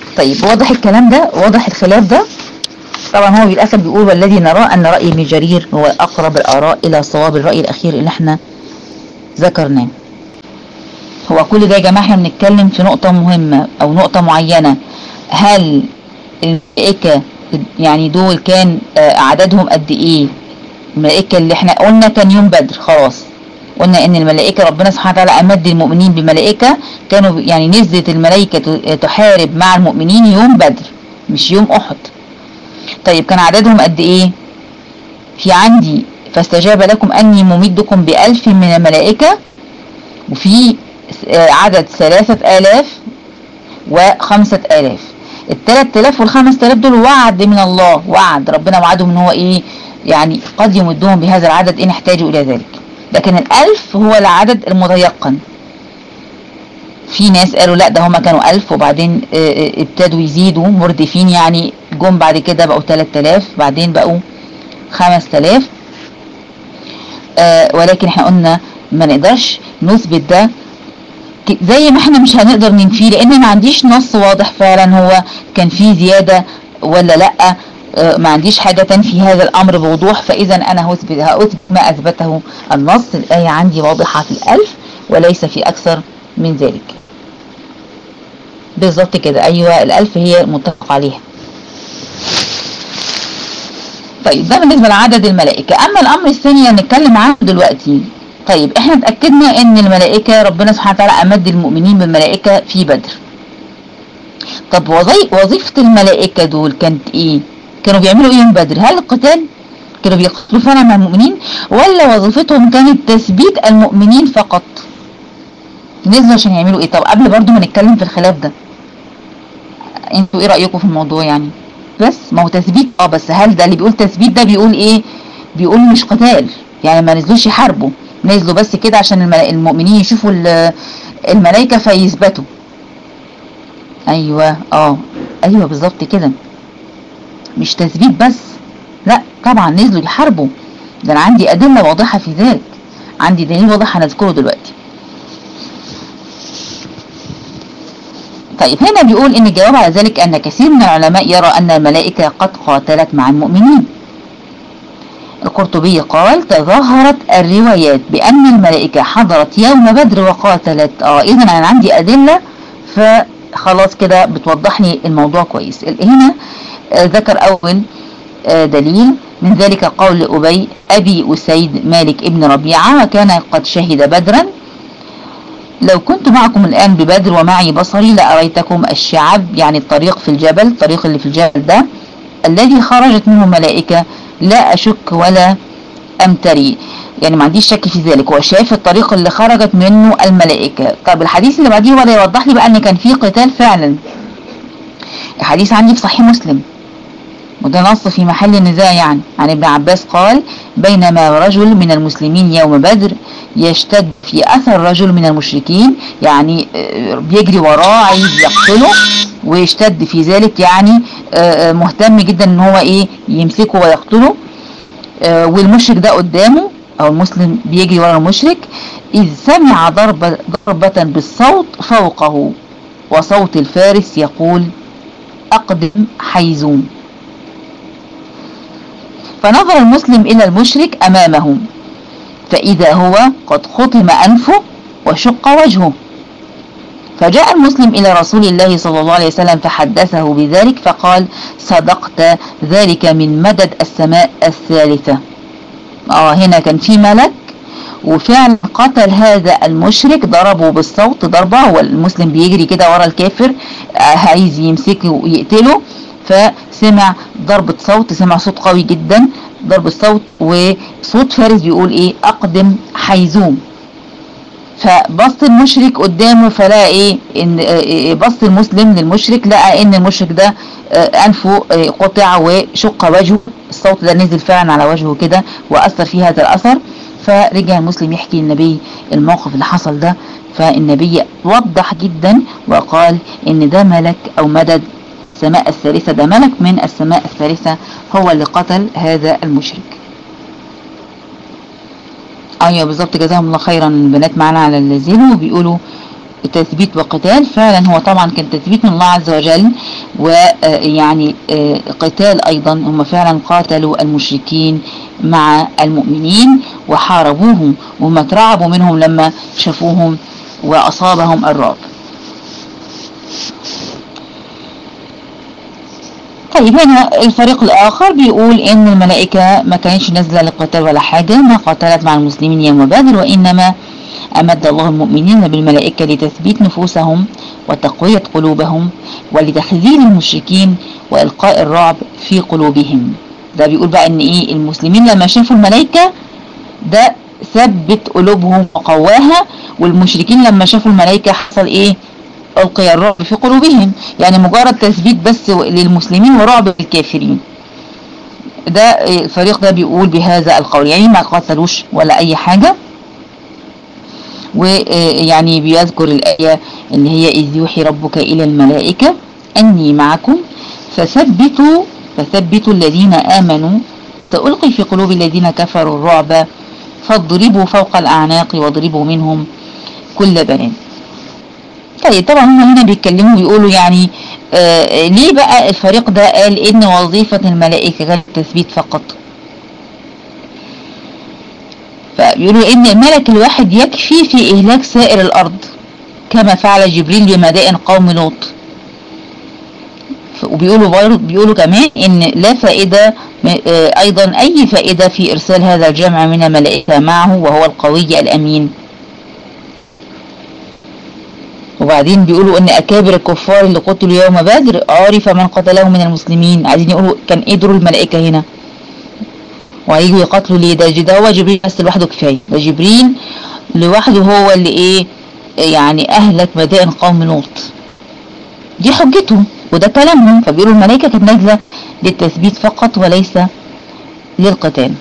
طيب واضح الكلام ده، واضح الخلاف ده. طبعا هو للاسف بيقول والذي نراه ان رأي ابن جرير هو اقرب الاراء الى صواب الرأي الاخير اللي احنا ذكرناه. هو كل ده يا جماعه احنا بنتكلم في نقطة مهمة او نقطة معينة. هل الملائكة يعني دول كان عددهم قد ايه؟ الملائكة اللي احنا قلنا كان يوم بدر خلاص، قلنا ان الملائكة ربنا سبحانه وتعالى امد المؤمنين بملائكة، كانوا يعني نزلت الملائكة تحارب مع المؤمنين يوم بدر مش يوم احد. طيب كان عددهم قد ايه؟ في عندي فاستجاب لكم اني ممدكم ب1000 من الملائكة، وفي عدد 3000 و5000. ال3000 وال5000 دول وعد من الله، وعد ربنا وعدهم ان هو ايه يعني قد يمدهم بهذا العدد ان احتاجوا الى ذلك. لكن ال1000 هو العدد المتيقن. في ناس قالوا لا ده هما كانوا 1000 وبعدين ابتدوا يزيدوا مردفين، يعني جم بعد كده بقوا 3000 بعدين بقوا 5000. ولكن احنا قلنا ما نقدرش نثبت ده زي ما احنا مش هنقدر ننفيه، لان ما عنديش نص واضح فعلا هو كان فيه زيادة ولا لا. ما عنديش حاجة تنفي هذا الامر بوضوح، فاذا انا هأثبت ما اثبته النص. الآية عندي واضحة في 1000 وليس في اكثر من ذلك. بالظبط كده، ايوه ال1000 هي المتفق عليها. طيب ده بالنسبة لعدد الملائكة. اما الامر الثاني اللي هنتكلم عنه دلوقتي، طيب احنا اتأكدنا ان الملائكة ربنا سبحانه وتعالى امد المؤمنين بالملائكة في بدر. طب وظيفة الملائكة دول كانت ايه؟ كانوا بيعملوا ايه يوم بدر؟ هل القتال؟ كانوا بيقتلوا فعلا مع المؤمنين، ولا وظيفتهم كانت تثبيت المؤمنين فقط؟ نزلوا عشان يعملوا ايه؟ طب قبل برضو ما نتكلم في الخلاف ده، انتوا ايه رأيكم في الموضوع يعني؟ بس ما هو تثبيت بس هل ده اللي بيقول تثبيت ده بيقول ايه؟ بيقول مش قتال، يعني ما نزلوش يحاربوا، نزلوا بس كده عشان المؤمنين يشوفوا الملائكة فيثبتوا. ايوه ايوه بالظبط كده، مش تثبيت بس، لا طبعا نزلوا يحاربوا. ده انا عندي ادلة واضحة في ذلك، عندي دليل واضح هنذكره دلوقتي. طيب هنا بيقول ان الجواب على ذلك ان كثير من العلماء يرى ان الملائكة قد قاتلت مع المؤمنين. القرطبي قال تظاهرت الروايات بان الملائكة حضرت يوم بدر وقاتلت. اذا انا عندي ادلة فخلاص كده بتوضح لي الموضوع كويس. هنا ذكر اول دليل من ذلك قول أبي أسيد مالك ابن ربيعة وكان قد شهد بدرا: لو كنت معكم الآن ببدر ومعي بصري لأريتكم الشعب، يعني الطريق في الجبل، الطريق اللي في الجبل ده الذي خرجت منه ملائكة، لا أشك ولا أمتري، يعني ما عنديش شك في ذلك، هو شايف الطريق اللي خرجت منه الملائكة. طب الحديث اللي بعديه ولا يوضح لي بقى أن كان فيه قتال فعلا. الحديث عندي في صحيح مسلم وده نص في محل النزاع، يعني عن ابن عباس قال: بينما رجل من المسلمين يوم بدر يشتد في أثر رجل من المشركين، يعني بيجري وراه عايز يقتله ويشتد في ذلك، يعني مهتم جدا ان هو ايه يمسكه ويقتله، والمشرك ده قدامه او المسلم بيجري ورا المشرك، إذ سمع ضربة بالصوت فوقه وصوت الفارس يقول: أقدم حيزوم. فنظر المسلم إلى المشرك أمامه فإذا هو قد خطم أنفه وشق وجهه، فجاء المسلم إلى رسول الله صلى الله عليه وسلم فحدثه بذلك فقال: صدقت، ذلك من مدد السماء الثالثة. هنا كان في ملك وفعلا قتل هذا المشرك، ضربه بالصوت ضربة، والمسلم بيجري كده ورا الكافر عايز يمسكه ويقتله، فسمع ضربة صوت، سمع صوت قوي جدا ضرب الصوت، وصوت فارس بيقول ايه: أقدم حيزوم. فبص المشرك قدامه فلقى ايه، ان بص المسلم للمشرك لقى ان المشرك ده انفه قطع وشق وجهه، الصوت ده نزل فعلا على وجهه كده واثر فيه هذا الاثر. فرجع المسلم يحكي للنبي الموقف اللي حصل ده، فالنبي وضح جدا وقال ان ده ملك او مدد السماء الثالثة، ده ملك من السماء الثالثة هو اللي قتل هذا المشرك. ايوه بالظبط، جزاهم الله خيرا البنات معنا على اللازين وبيقولوا تثبيت وقتال. فعلا هو طبعا كان تثبيت من الله عز وجل، ويعني قتال أيضا. هم فعلا قاتلوا المشركين مع المؤمنين وحاربوهم، وهم اترعبوا منهم لما شافوهم وأصابهم الرعب. طيب هنا الفريق الآخر بيقول إن الملائكة ما كانتش نازلة للقتال ولا حاجة، ما قاتلت مع المسلمين يوم بدر، وإنما أمد الله المؤمنين بالملائكة لتثبيت نفوسهم وتقوية قلوبهم ولتخذيل المشركين وإلقاء الرعب في قلوبهم. ده بيقول بقى إن إيه، المسلمين لما شافوا الملائكة ده ثبت قلوبهم وقواها، والمشركين لما شافوا الملائكة حصل إيه، ألقي الرعب في قلوبهم. يعني مجرد تثبيت بس للمسلمين ورعب للكافرين. ده الفريق ده بيقول بهذا القول، يعني ما قاتلوش ولا أي حاجة. ويعني بيذكر الآية اللي هي إذ يوحي ربك إلى الملائكة أني معكم فثبتوا الذين آمنوا سألقي في قلوب الذين كفروا الرعب فاضربوا فوق الأعناق واضربوا منهم كل بنان. طيب طبعا هم هنا بيتكلموا ويقولوا يعني ليه بقى الفريق ده قال إن وظيفة الملائكة كانت التثبيت فقط؟ فبيقولوا إن الملك الواحد يكفي في إهلاك سائر الأرض كما فعل جبريل بمدائن قوم لوط. وبيقولوا كمان إن لا فائدة أيضا أي فائدة في إرسال هذا الجمع من الملائكة معه وهو القوي الأمين. وبعدين بيقولوا إن أكابر الكفار اللي قتلوا يوم بدر عرف من قتلهم من المسلمين. عايزين يقولوا كان إيه دور الملائكة هنا؟ وهيجوا يقاتلوا ليه؟ ده هو جبريل بس لوحده كفاية. ده جبريل لوحده هو اللي إيه يعني أهلك مدائن قوم لوط. دي حجتهم وده كلامهم. فبيقولوا الملائكة كانت نازلة للتثبيت فقط وليس للقتال.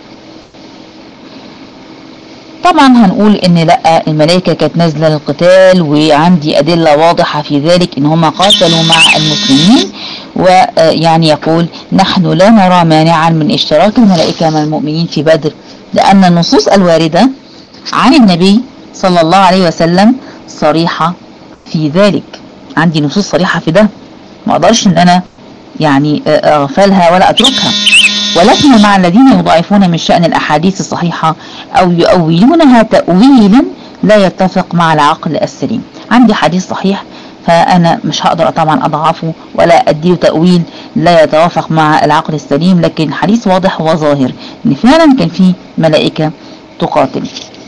طبعا هنقول ان لا، الملائكة كانت نازلة للقتال، وعندي ادلة واضحة في ذلك ان هم قاتلوا مع المسلمين. ويعني يقول نحن لا نرى مانعا من اشتراك الملائكة مع المؤمنين في بدر، لان النصوص الواردة عن النبي صلى الله عليه وسلم صريحة في ذلك. عندي نصوص صريحة في ده، ما اقدرش ان انا يعني اغفلها ولا اتركها. ولكن مع الذين يضاعفون من شأن الأحاديث الصحيحة أو يؤولونها تأويلا لا يتفق مع العقل السليم. عندي حديث صحيح فأنا مش هقدر طبعا أضعفه ولا أديه تأويل لا يتوافق مع العقل السليم، لكن حديث واضح وظاهر إن فعلا كان فيه ملائكة تقاتل.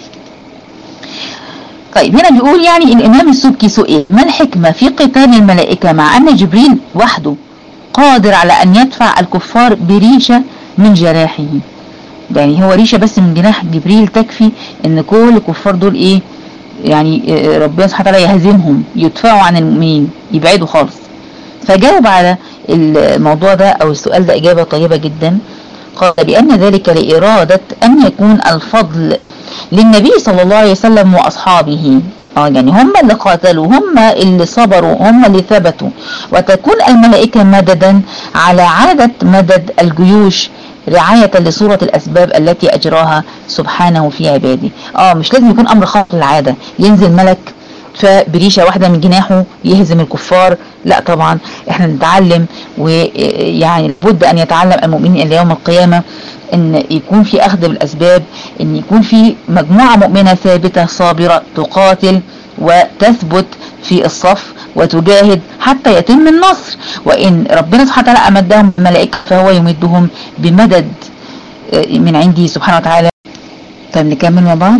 طيب هنا بيقول يعني الإمام السبكي سئل ما الحكمة في قتال الملائكة مع أن جبريل وحده قادر على أن يدفع الكفار بريشة من جناحه. يعني هو ريشة بس من جناح جبريل تكفي ان كل الكفار دول ايه يعني ربنا سبحانه وتعالى يهزمهم، يدفعوا عن المؤمنين، يبعدوا خالص. فجاوب على الموضوع ده او السؤال ده اجابة طيبة جدا. قال بأن ذلك لإرادة أن يكون الفضل للنبي صلى الله عليه وسلم وأصحابه. يعني هم اللي قاتلوا، هم اللي صبروا، هم اللي ثبتوا، وتكون الملائكة مددا على عادة مدد الجيوش رعاية لصورة الأسباب التي أجراها سبحانه في عباده. مش لازم يكون أمر خارق للعادة ينزل ملك فبريشة واحدة من جناحه يهزم الكفار. لا طبعا احنا نتعلم، ويعني لابد أن يتعلم المؤمنين إلى يوم القيامة ان يكون في اخذ بالاسباب، ان يكون في مجموعة مؤمنة ثابتة صابرة تقاتل وتثبت في الصف وتجاهد حتى يتم النصر. وان ربنا سبحانه وتعالى امدهم بملائكة فهو يمدهم بمدد من عنده سبحانه وتعالى. طيب نكمل مع بعض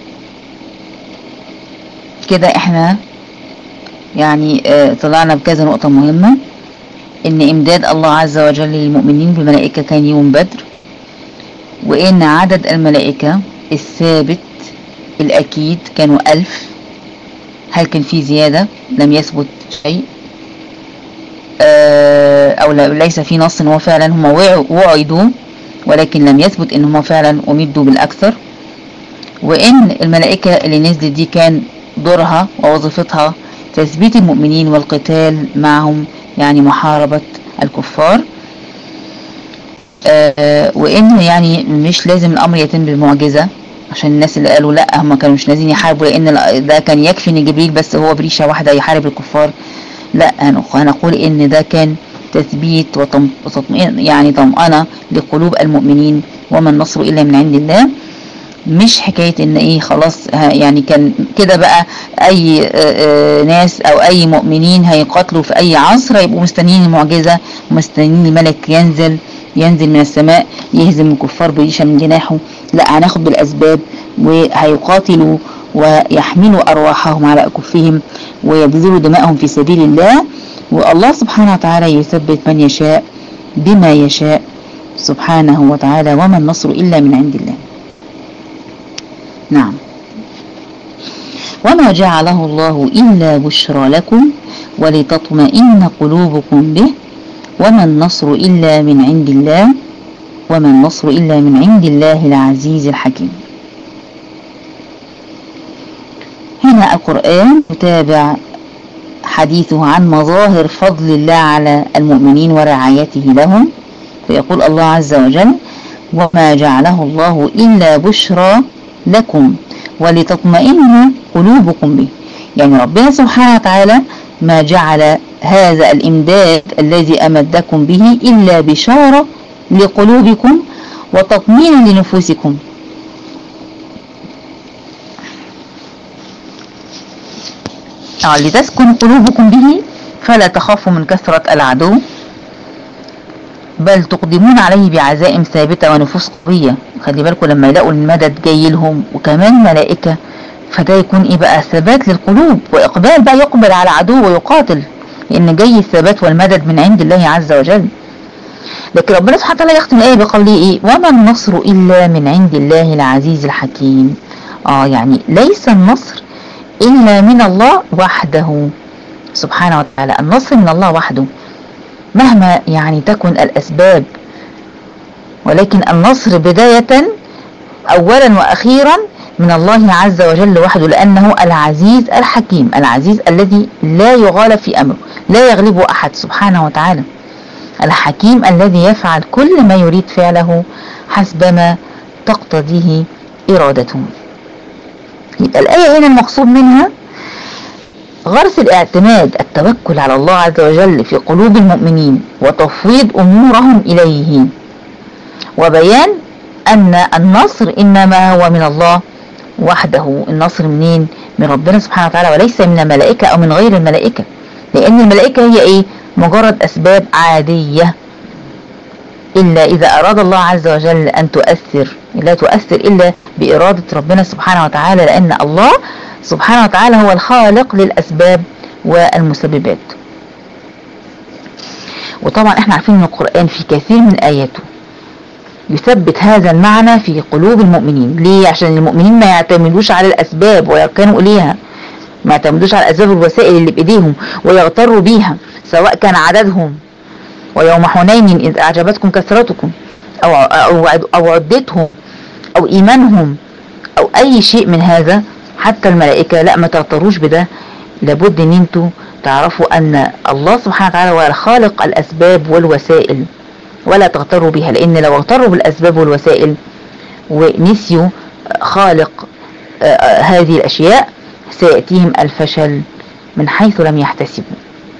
كده. احنا يعني طلعنا بكذا نقطة مهمة، ان امداد الله عز وجل للمؤمنين بالملائكة كان يوم بدر، وإن عدد الملائكة الثابت الأكيد كانوا 1000. هل كان في زيادة؟ لم يثبت شيء أو ليس في نص إن هو فعلا هم وعدوا، ولكن لم يثبت إن هم فعلا أمدوا بالأكثر. وإن الملائكة اللي نزلت دي كان دورها ووظيفتها تثبيت المؤمنين والقتال معهم، يعني محاربة الكفار. وإن يعني مش لازم الأمر يتم بالمعجزة، عشان الناس اللي قالوا لا هم كانوا مش نازلين يحاربوا لان ده كان يكفي ان جبريل بس هو بريشة واحدة يحارب الكفار، لا هنقول ان ده كان تثبيت وتطمئن يعني طمأنة لقلوب المؤمنين، وما النصر الا من عند الله. مش حكاية ان ايه خلاص يعني كان كده بقى اي ناس او اي مؤمنين هيقاتلوا في اي عصر هيبقوا مستنيين المعجزة ومستنيين الملك ينزل من السماء يهزم الكفار بريشة من جناحه. لا، هناخد بالاسباب وهيقاتلوا ويحملوا ارواحهم على اكفهم ويبذلوا دماءهم في سبيل الله، والله سبحانه وتعالى يثبت من يشاء بما يشاء سبحانه وتعالى، وما النصر الا من عند الله. نعم. وما جعله الله إلا بشرى لكم ولتطمئن قلوبكم به وما النصر إلا من عند الله وما النصر إلا من عند الله العزيز الحكيم. هنا القرآن يتابع حديثه عن مظاهر فضل الله على المؤمنين ورعايته لهم، فيقول الله عز وجل: وما جعله الله إلا بشرى لكم ولتطمئن قلوبكم به. يعني ربنا سبحانه وتعالى ما جعل هذا الإمداد الذي أمدكم به إلا بشارة لقلوبكم وتطمئن لنفوسكم. لتسكن قلوبكم به فلا تخافوا من كثرة العدو بل تقدمون عليه بعزائم ثابتة ونفوس قوية. خلي بالكم لما يلاقوا المدد جاي لهم وكمان ملائكة، فده يكون ايه بقى؟ ثبات للقلوب واقبال بقى، يقبل على عدو ويقاتل، لان جاي الثبات والمدد من عند الله عز وجل. لكن ربنا سبحانه وتعالى يختم الايه بقوله ايه؟ وما النصر الا من عند الله العزيز الحكيم. يعني ليس النصر الا من الله وحده سبحانه وتعالى، النصر من الله وحده مهما يعني تكن الأسباب، ولكن النصر بداية أولا وأخيرا من الله عز وجل وحده، لأنه العزيز الحكيم، العزيز الذي لا يغالب في أمره، لا يغلبه أحد سبحانه وتعالى، الحكيم الذي يفعل كل ما يريد فعله حسبما تقتضيه إرادته. يبقى الآية هنا المقصود منها غرس الاعتماد، التوكل على الله عز وجل في قلوب المؤمنين وتفويض أمورهم إليه، وبيان أن النصر إنما هو من الله وحده. النصر منين؟ من ربنا سبحانه وتعالى، وليس من الملائكة أو من غير الملائكة، لأن الملائكة هي إيه؟ مجرد أسباب عادية، إلا إذا أراد الله عز وجل أن تؤثر، لا تؤثر إلا بإرادة ربنا سبحانه وتعالى، لأن الله سبحانه وتعالى هو الخالق للأسباب والمسببات. وطبعا احنا عارفين ان القرآن في كثير من آياته يثبت هذا المعنى في قلوب المؤمنين. ليه؟ عشان المؤمنين ما يعتمدوش على الأسباب ويركنوا إليها، ما يعتمدوش على الأسباب والوسائل اللي بإيديهم ويغتروا بيها، سواء كان عددهم ويوم حنين إذ أعجبتكم كثرتكم أو عدتهم أو إيمانهم أو أي شيء من هذا، حتى الملائكة لا، ما تغتروش بده. لابد ان انتوا تعرفوا ان الله سبحانه وتعالى هو خالق الاسباب والوسائل، ولا تغتروا بها، لان لو اغتروا بالاسباب والوسائل ونسيوا خالق هذه الاشياء سيأتيهم الفشل من حيث لم يحتسبوا.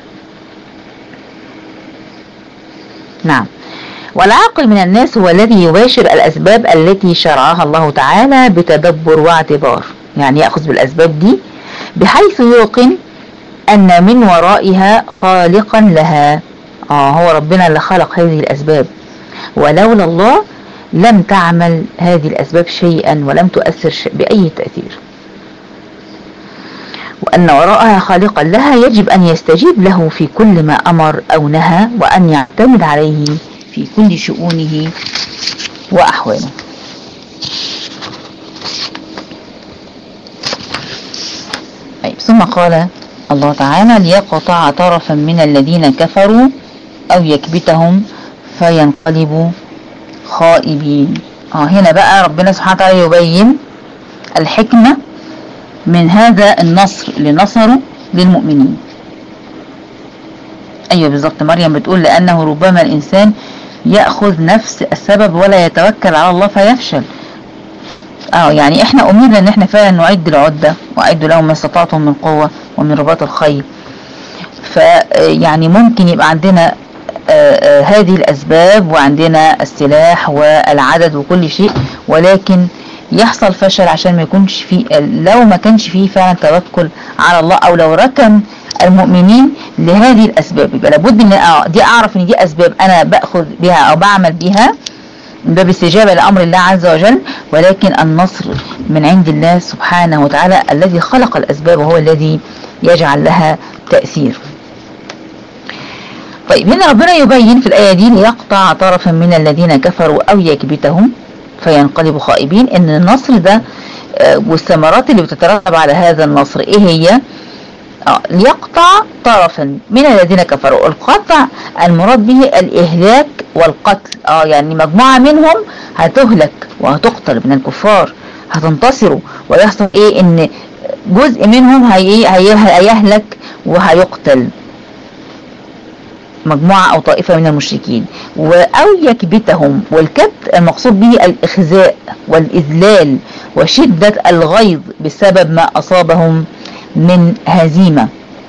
نعم. والعاقل من الناس هو الذي يباشر الاسباب التي شرعها الله تعالى بتدبر واعتبار، يعني يأخذ بالأسباب دي بحيث يوقن أن من ورائها خالقا لها. هو ربنا اللي خلق هذه الأسباب، ولولا الله لم تعمل هذه الأسباب شيئا ولم تؤثر بأي تأثير، وأن وراءها خالقا لها يجب أن يستجيب له في كل ما أمر أو نهى، وأن يعتمد عليه في كل شؤونه وأحواله. ثم قال الله تعالى: ليقطع طرفا من الذين كفروا أو يكبتهم فينقلبوا خائبين. هنا بقى ربنا سبحانه وتعالى يبين الحكمة من هذا النصر اللي نصره للمؤمنين. أيوة بالظبط، مريم بتقول: لأنه ربما الإنسان يأخذ نفس السبب ولا يتوكل على الله فيفشل. يعني احنا امرنا ان احنا فعلا نعد العدة، واعدوا لهم ما استطعتم من قوة ومن رباط الخيل. فيعني ممكن يبقى عندنا هذه الاسباب، وعندنا السلاح والعدد وكل شيء، ولكن يحصل فشل عشان ما يكونش فيه، لو ما كانش فيه فعلا توكل على الله، او لو ركن المؤمنين لهذه الاسباب. يبقى لابد ان دي اعرف ان دي اسباب انا باخذ بها او بعمل بها باب استجابة لأمر الله عز وجل، ولكن النصر من عند الله سبحانه وتعالى الذي خلق الأسباب وهو الذي يجعل لها تأثير. طيب هنا ربنا يبين في الآية دي: ليقطع طرفا من الذين كفروا أو يكبتهم فينقلبوا خائبين. إن النصر ده والثمرات اللي بتترتب على هذا النصر إيه هي؟ ليقطع طرفا من الذين كفروا. القطع المراد به الإهلاك والقتل. يعني مجموعة منهم هتهلك وهتقتل من الكفار، هتنتصروا، ويحصل ايه؟ ان جزء منهم هيهلك وهيقتل، مجموعة او طائفة من المشركين. او يكبتهم، والكبت المقصود به الاخزاء والاذلال وشدة الغيظ بسبب ما اصابهم من هزيمة.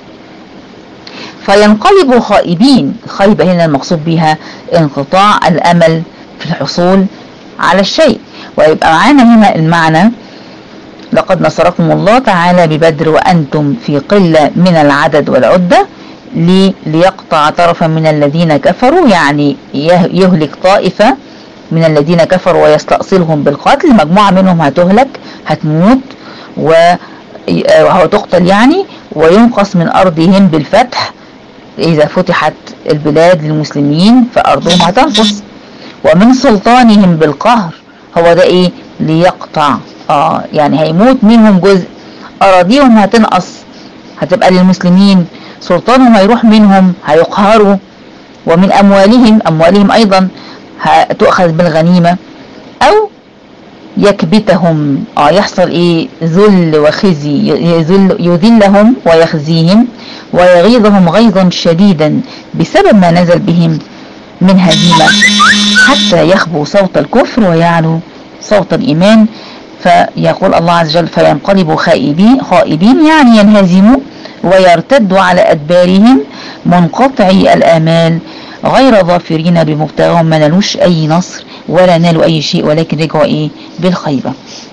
فينقلبوا خائبين. خيبة هنا المقصود بها انقطاع الامل في الحصول على الشيء. ويبقى معانا هنا المعنى: لقد نصركم الله تعالى ببدر وانتم في قلة من العدد والعدة، ليقطع طرفا من الذين كفروا، يعني يهلك طائفة من الذين كفروا ويستأصلهم بالقتل. مجموعة منهم هتهلك، هتموت وهتقتل يعني، وينقص من أرضهم بالفتح. إذا فتحت البلاد للمسلمين فأرضهم هتنقص. ومن سلطانهم بالقهر، هو ده إيه؟ ليقطع. يعني هيموت منهم جزء، أراضيهم هتنقص، هتبقى للمسلمين، سلطانهم هيروح منهم، هيقهروا. ومن أموالهم أيضا هتؤخذ بالغنيمة. أو يكبتهم، يحصل ايه؟ ذل وخزي، يذلهم ويخزيهم ويغيظهم غيظا شديدا بسبب ما نزل بهم من هزيمة، حتى يخبوا صوت الكفر ويعلو صوت الإيمان. فيقول الله عز وجل: فينقلبوا خائبين، يعني ينهزموا ويرتدوا على أدبارهم منقطعي الآمال، غير ظافرين بمبتغاهم، ما نالوش أي نصر ولا نالوا أي شيء، ولكن رجعوا إيه؟ بالخيبة.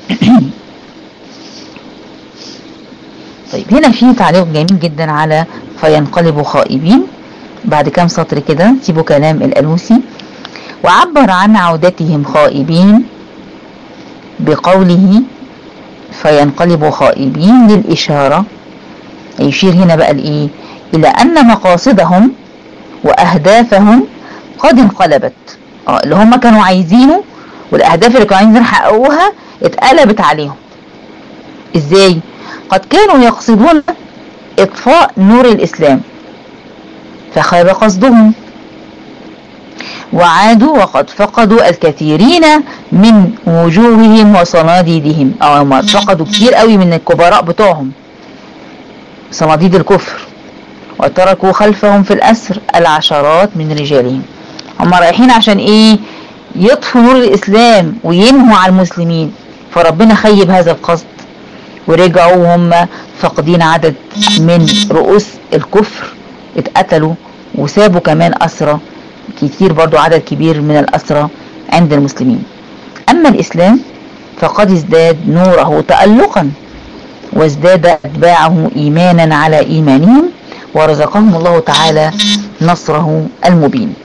طيب هنا في تعليق جميل جدا على فينقلبوا خائبين. بعد كام سطر كده سيبوا كلام الألوسي: وعبر عن عودتهم خائبين بقوله فينقلبوا خائبين للإشارة. يشير هنا بقى لإيه؟ إلى أن مقاصدهم وأهدافهم قد انقلبت. اللي هم كانوا عايزينه والأهداف اللي كانوا عايزين يحققوها اتقلبت عليهم. إزاي؟ قد كانوا يقصدون إطفاء نور الإسلام فخاب قصدهم، وعادوا وقد فقدوا الكثيرين من وجوههم وصناديدهم. هم فقدوا كتير قوي من الكبراء بتوعهم، صناديد الكفر، وتركوا خلفهم في الأسر العشرات من رجالهم. هم رايحين عشان ايه؟ يطفوا نور الإسلام وينهوا على المسلمين، فربنا خيب هذا القصد ورجعوا وهم فاقدين عدد من رؤوس الكفر، اتقتلوا وسابوا كمان أسرى كتير، برضو عدد كبير من الأسرى عند المسلمين. أما الإسلام فقد ازداد نوره تألقا، وازداد أتباعه إيمانا على إيمانهم، ورزقهم الله تعالى نصره المبين.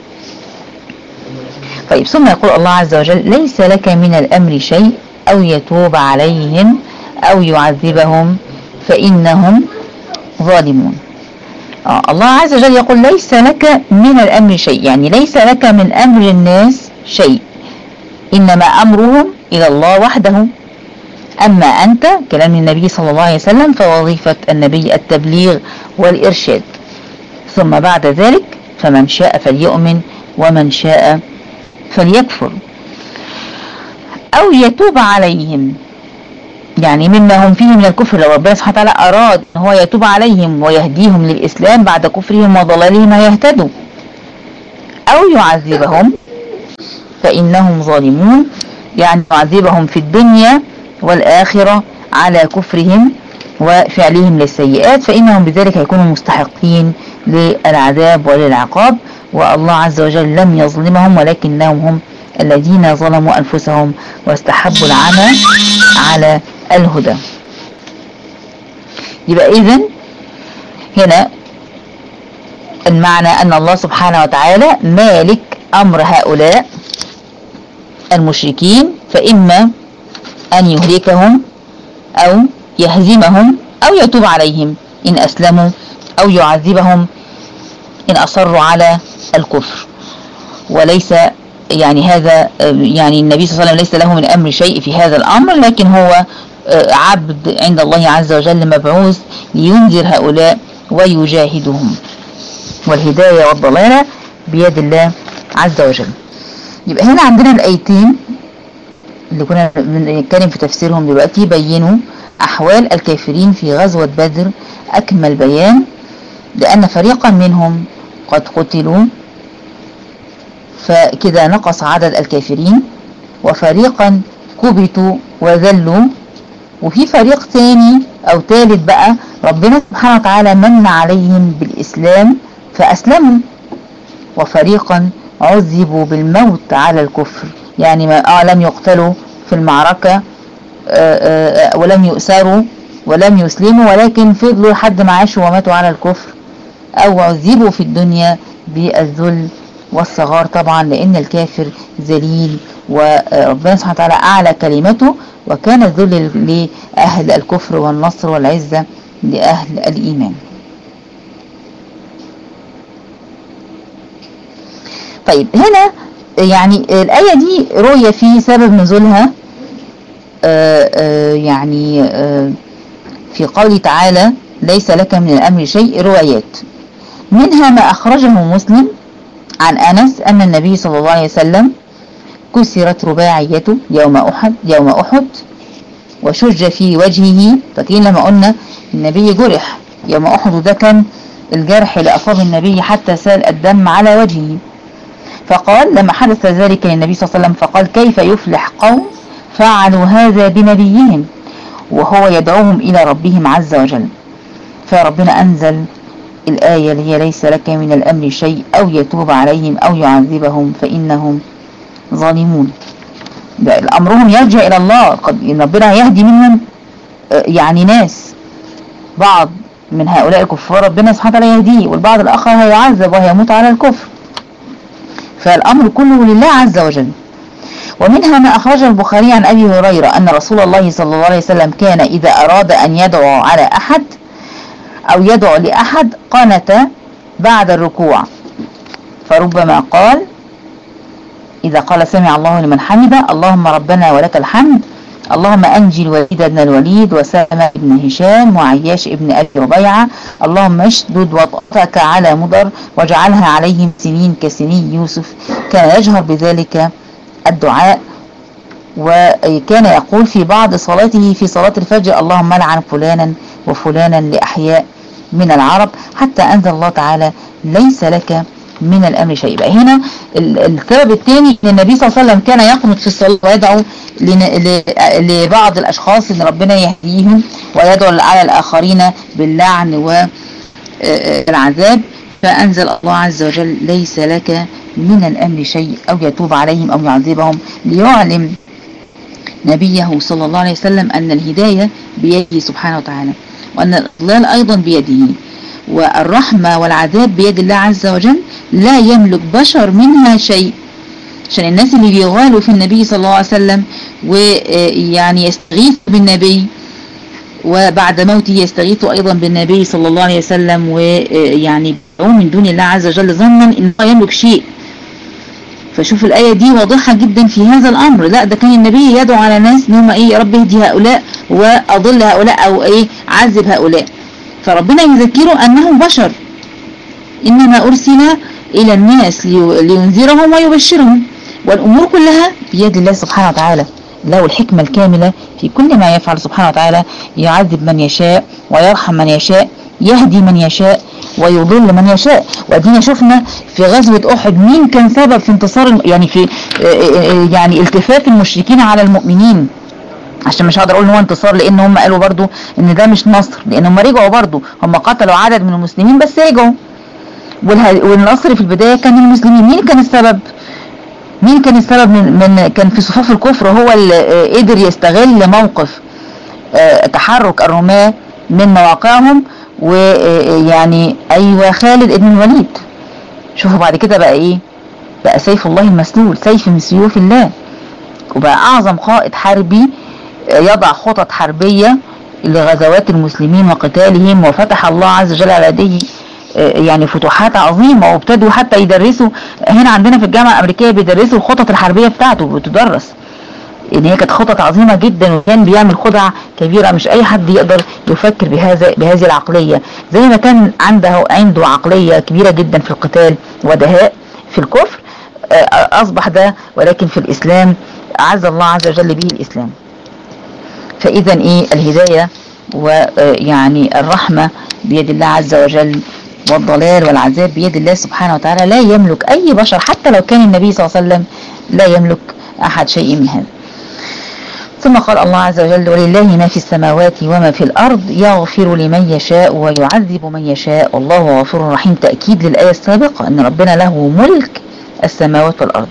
طيب ثم يقول الله عز وجل: ليس لك من الأمر شيء أو يتوب عليهم أو يعذبهم فإنهم ظالمون. الله عز وجل يقول: ليس لك من الأمر شيء، يعني ليس لك من أمر الناس شيء، إنما أمرهم إلى الله وحده. أما أنت، كلام النبي صلى الله عليه وسلم، فوظيفة النبي التبليغ والإرشاد. ثم بعد ذلك فمن شاء فليؤمن ومن شاء فليكفر. أو يتوب عليهم، يعني مما هم فيه من الكفر. لو ربنا سبحانه وتعالى أراد أن هو يتوب عليهم ويهديهم للإسلام بعد كفرهم وضلالهم هيهتدوا. أو يعذبهم فإنهم ظالمون، يعني يعذبهم في الدنيا والآخرة على كفرهم وفعلهم للسيئات، فإنهم بذلك يكونوا مستحقين للعذاب وللعقاب. والله عز وجل لم يظلمهم، ولكنهم هم الذين ظلموا أنفسهم واستحبوا العمى على الهدى. يبقى إذن هنا المعنى أن الله سبحانه وتعالى مالك أمر هؤلاء المشركين، فإما أن يهلكهم أو يهزمهم أو يتوب عليهم إن أسلموا، أو يعذبهم إن أصروا على الكفر. وليس يعني هذا يعني النبي صلى الله عليه وسلم ليس له من أمر شيء في هذا الأمر، لكن هو عبد عند الله عز وجل مبعوث لينذر هؤلاء ويجاهدهم، والهداية والضلالة بيد الله عز وجل. يبقى هنا عندنا الآيتين اللي كنا بنتكلم في تفسيرهم دلوقتي بينوا أحوال الكافرين في غزوة بدر أكمل بيان، لأن فريقا منهم قد قتلوا فكده نقص عدد الكافرين، وفريقا كبتوا وذلوا، وفي فريق تاني أو ثالث بقى ربنا سبحانه وتعالى من عليهم بالإسلام فأسلموا، وفريقا عذبوا بالموت على الكفر، يعني لم يقتلوا في المعركة ولم يؤسروا ولم يسلموا، ولكن فضلوا لحد ما عاشوا وماتوا على الكفر، أو عذبوا في الدنيا بالذل والصغار، طبعا لأن الكافر ذليل، وربنا سبحانه وتعالى أعلى كلمته، وكان الذل لأهل الكفر والنصر والعزة لأهل الإيمان. طيب هنا يعني الآية دي رؤية في سبب نزولها يعني في قوله تعالى ليس لك من الأمر شيء روايات، منها ما أخرجه مسلم عن أنس أن النبي صلى الله عليه وسلم كسرت رباعيته يوم أحد وشج في وجهه. فاكرين لما قلنا النبي جرح يوم أحد، وده كان الجرح اللي أصاب النبي حتى سال الدم على وجهه. فقال لما حدث ذلك للنبي صلى الله عليه وسلم فقال كيف يفلح قوم فعلوا هذا بنبيهم وهو يدعوهم إلى ربهم عز وجل. فربنا أنزل الآية اللي هي ليس لك من الأمر شيء أو يتوب عليهم أو يعذبهم فإنهم ظالمون. أمرهم يرجع إلى الله، قد ربنا يهدي منهم يعني ناس، بعض من هؤلاء الكفار ربنا سبحانه وتعالى يهديه، والبعض الآخر هيعذب وهيموت على الكفر، فالأمر كله لله عز وجل. ومنها ما أخرج البخاري عن أبي هريرة أن رسول الله صلى الله عليه وسلم كان إذا أراد أن يدعو على أحد أو يدعو لأحد قنت بعد الركوع، فربما قال إذا قال سمع الله لمن حمده اللهم ربنا ولك الحمد، اللهم أنجي الوليد بن الوليد وسلمة بن هشام وعياش بن أبي ربيعة، اللهم اشدد وطأتك على مضر واجعلها عليهم سنين كسنين يوسف. كان يجهر بذلك الدعاء، وكان يقول في بعض صلاته في صلاة الفجر اللهم لعن فلانا وفلانا لأحياء من العرب، حتى أنزل الله تعالى ليس لك من الأمر شيء. بقى هنا السبب الثاني ان النبي صلى الله عليه وسلم كان يقنط في الصلاة ويدعو لبعض الأشخاص ان ربنا يهديهم، ويدعو على الآخرين باللعن والعذاب، فأنزل الله عز وجل ليس لك من الأمر شيء أو يتوب عليهم أو يعذبهم، ليعلم نبيه صلى الله عليه وسلم أن الهداية بيده سبحانه وتعالى، وأن الإضلال أيضا بيده، والرحمة والعذاب بيد الله عز وجل، لا يملك بشر منها شيء. عشان الناس اللي بيغالوا في النبي صلى الله عليه وسلم ويعني يستغيث بالنبي، وبعد موته يستغيثوا أيضا بالنبي صلى الله عليه وسلم، ويعني يدعون من دون الله عز وجل ظنا إنه يملك شيء. فشوف الآية دي واضحة جدا في هذا الأمر، لا ده كان النبي يدعو على ناس إنهم يا رب اهدي هؤلاء وأضل هؤلاء أو عذب هؤلاء، فربنا يذكروا أنهم بشر، إنما أرسل إلى الناس لينذرهم ويبشرهم، والأمور كلها بيد الله سبحانه وتعالى، له الحكمة الكاملة في كل ما يفعل سبحانه وتعالى، يعذب من يشاء ويرحم من يشاء، يهدي من يشاء ويضل من يشاء. وادينا شفنا في غزوة احد مين كان سبب في انتصار يعني في يعني التفاف المشركين على المؤمنين. عشان مش هقدر اقول ان هو انتصار، لان هم قالوا برضو ان ده مش نصر، لان هم رجعوا برضو، هم قتلوا عدد من المسلمين بس رجعوا، والنصر في البداية كان المسلمين. مين كان السبب؟ مين كان السبب من كان في صفوف الكفر هو اللي قدر يستغل موقف تحرك الرماة من مواقعهم، ويعني ايوه خالد ابن الوليد. شوفوا بعد كده بقى ايه، بقى سيف الله المسلول، سيف من سيوف الله، وبقى اعظم قائد حربي يضع خطط حربية لغزوات المسلمين وقتالهم، وفتح الله عز وجل على يديه يعني فتوحات عظيمة. وابتدوا حتى يدرسوا هنا عندنا في الجامعة الأمريكية، بيدرسوا الخطط الحربية بتاعته، بتدرس ان هي كانت خطط عظيمة جدا، وكان بيعمل خدع كبيرة مش اي حد يقدر يفكر بهذه العقلية. زي ما كان عنده عقلية كبيرة جدا في القتال ودهاء في الكفر، اصبح ده ولكن في الاسلام اعز الله عز وجل به الاسلام. فاذا ايه الهداية ويعني الرحمة بيد الله عز وجل، والضلال والعذاب بيد الله سبحانه وتعالى. لا يملك اي بشر، حتى لو كان النبي صلى الله عليه وسلم، لا يملك احد شيء من هذا. ثم قال الله عز وجل: ولله ما في السماوات وما في الأرض يغفر لمن يشاء ويعذب من يشاء والله غفور رحيم. تأكيد للآية السابقة أن ربنا له ملك السماوات والأرض،